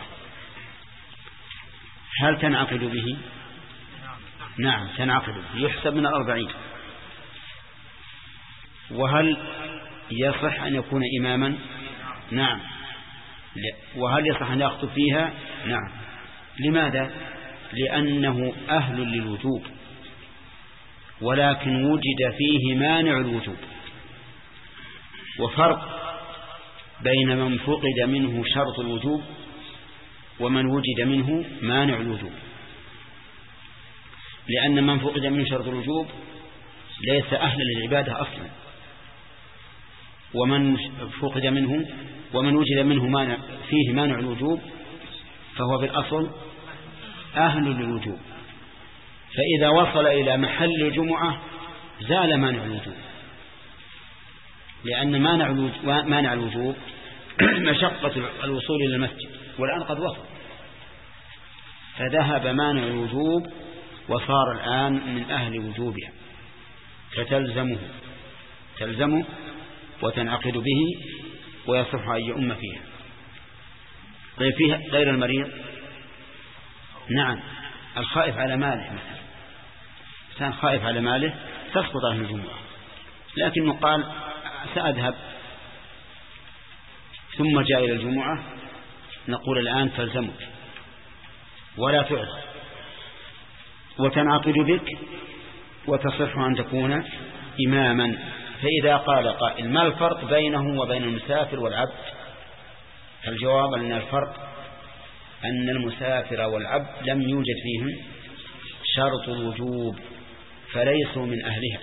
هل تنعقد به؟ نعم تنعقد به، يحسب من الأربعين. وهل يصح أن يكون إماما؟ نعم. وهل يصح أن يخطب فيها؟ نعم. لماذا؟ لأنه أهل للوجوب، ولكن وجد فيه مانع الوجوب. وفرق بين من فقد منه شرط الوجوب ومن وجد منه مانع الوجوب، لأن من فقد منه شرط الوجوب ليس أهلا للعبادة أصلا، ومن فقد منه ومن وجد منه مانع فيه مانع الوجوب فهو بالأصل أهل للوجوب. فإذا وصل إلى محل الجمعة زال مانع الوجوب، لأن مانع الوجوب, مانع الوجوب مشقة الوصول إلى المسجد، والآن قد وصل، فذهب مانع الوجوب وصار الآن من أهل وجوبها، فتلزمه تلزمه وتنعقد به ويصح أن يؤم فيها. طيب فيها غير المريض؟ نعم. الخائف على ماله مثلا، إنسان خائف على ماله تسقط عنه الجمعة، لكنه قال سأذهب ثم جاء إلى الجمعة، نقول الآن تلزمك ولا تعذر وتنعقد بك وتصح أن تكون إماما. فإذا قال قائل ما الفرق بينه وبين المسافر والعبد؟ الجواب أن الفرق أن المسافر والعبد لم يوجد فيهم شرط الوجوب فليسوا من أهلها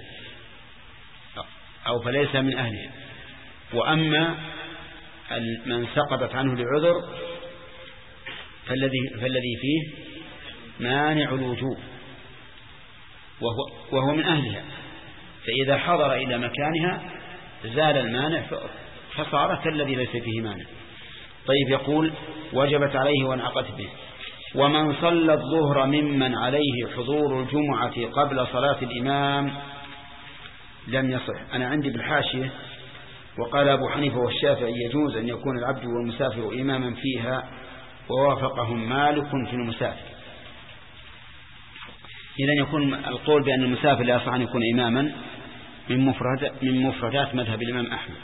أو فليس من أهلها، وأما من سقطت عنه لعذر فالذي, فالذي فيه مانع الوجوب وهو, وهو من أهلها، فإذا حضر إلى مكانها زال المانع فصار كالذي ليس فيه مانع. طيب يقول وجبت عليه وانعقد به. ومن صلى الظهر ممن عليه حضور الجمعة قبل صلاة الإمام لم يصح. أنا عندي بالحاشية وقال أبو حنيفة والشافعي يجوز أن يكون العبد والمسافر إماما فيها ووافقهم مالك في المسافر. إذن يكون القول بأن المسافر لا يصح أن يكون إماما من مفردات من مفردات مذهب الإمام أحمد،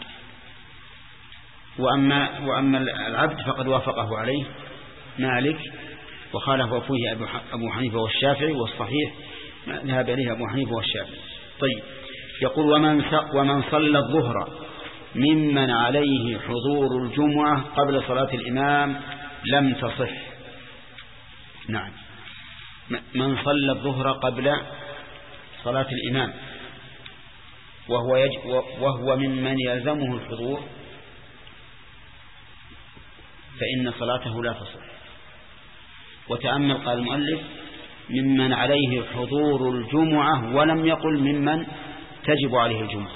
وأما وأما العبد فقد وافقه عليه مالك وخالف فيه أبو حنيفة والشافعي، والصحيح ما ذهب إليه أبو حنيفة والشافعي. طيب يقول ومن ومن صلى الظهر ممن عليه حضور الجمعة قبل صلاة الإمام لم تصح. نعم، من صلى الظهر قبل صلاة الإمام وهو, يج وهو ممن يلزمه الحضور فإن صلاته لا تصح. وتأمل قال المؤلف ممن عليه حضور الجمعة ولم يقل ممن تجب عليه الجمعة،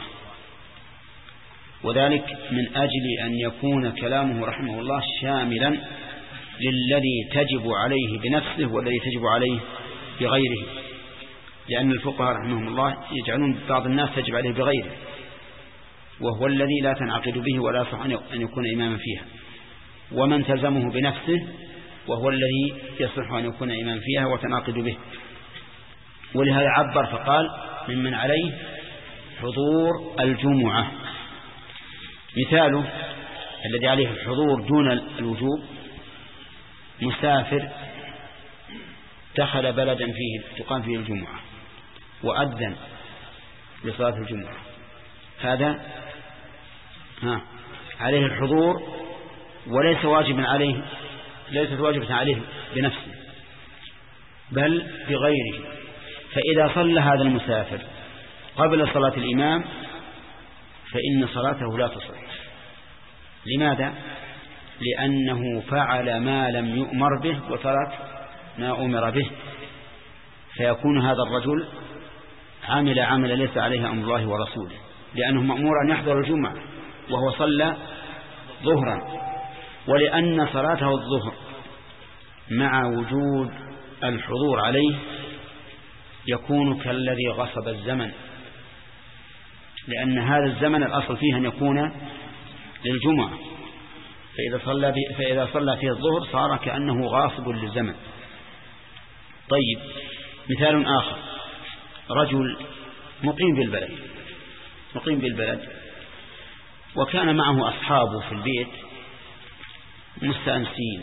وذلك من أجل أن يكون كلامه رحمه الله شاملا للذي تجب عليه بنفسه والذي تجب عليه بغيره، لأن الفقهاء رحمهم الله يجعلون بعض الناس تجب عليه بغيره وهو الذي لا تنعقد به ولا يصح أن يكون إماما فيها، ومن تلزمه بنفسه وهو الذي يصح أن يكون إماما فيها وتنعقد به. ولهذا عبر فقال ممن عليه حضور الجمعة. مثاله الذي عليه الحضور دون الوجوب مسافر دخل بلدا فيه تقام فيه الجمعة وأذن لصلاة الجمعة، هذا ها عليه الحضور وليس واجبا عليه ليست واجبة عليه بنفسه بل بغيره. فإذا صلى هذا المسافر قبل صلاة الإمام فإن صلاته لا تصح. لماذا؟ لأنه فعل ما لم يؤمر به وترك ما أمر به، فيكون هذا الرجل عامل عمل ليس عليه أمر الله ورسوله، لأنه مأمور أن يحضر الجمعة وهو صلى ظهرا، ولأن صلاته الظهر مع وجود الحضور عليه يكون كالذي غصب الزمن، لأن هذا الزمن الأصل فيه أن يكون للجمعة، فإذا صلى فإذا صلى فيه الظهر صار كأنه غاصب للزمن. طيب، مثال آخر: رجل مقيم بالبلد مقيم بالبلد وكان معه أصحابه في البيت مستأنسين،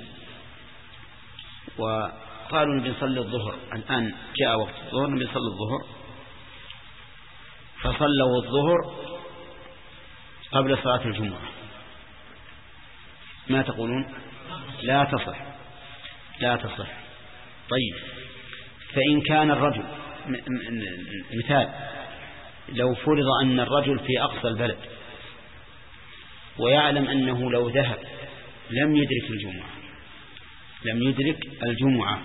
وقالوا نبي نصلي الظهر، الآن جاء وقت الظهر نبي نصلي الظهر، فصلوا الظهر قبل صلاة الجمعة. ما تقولون؟ لا تصح لا تصح. طيب، فإن كان الرجل مثال، لو فرض أن الرجل في أقصى البلد ويعلم أنه لو ذهب لم يدرك الجمعة لم يدرك الجمعة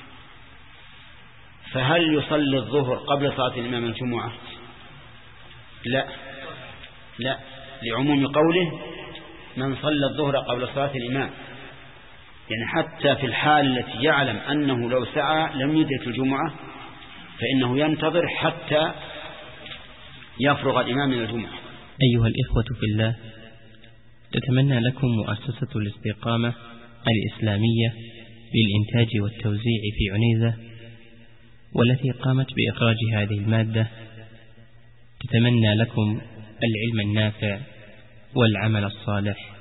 فهل يصلي الظهر قبل صلاة الإمام الجمعة؟ لا لا لعموم قوله من صلى الظهر قبل صلاة الإمام، يعني حتى في الحال التي يعلم أنه لو سعى لم يدرك الجمعة فإنه ينتظر حتى يفرغ الإمام من الجمعة. أيها الإخوة في الله، تتمنى لكم مؤسسة الاستقامة الإسلامية للإنتاج والتوزيع في عنيزة، والتي قامت بإخراج هذه المادة، تتمنى لكم العلم النافع والعمل الصالح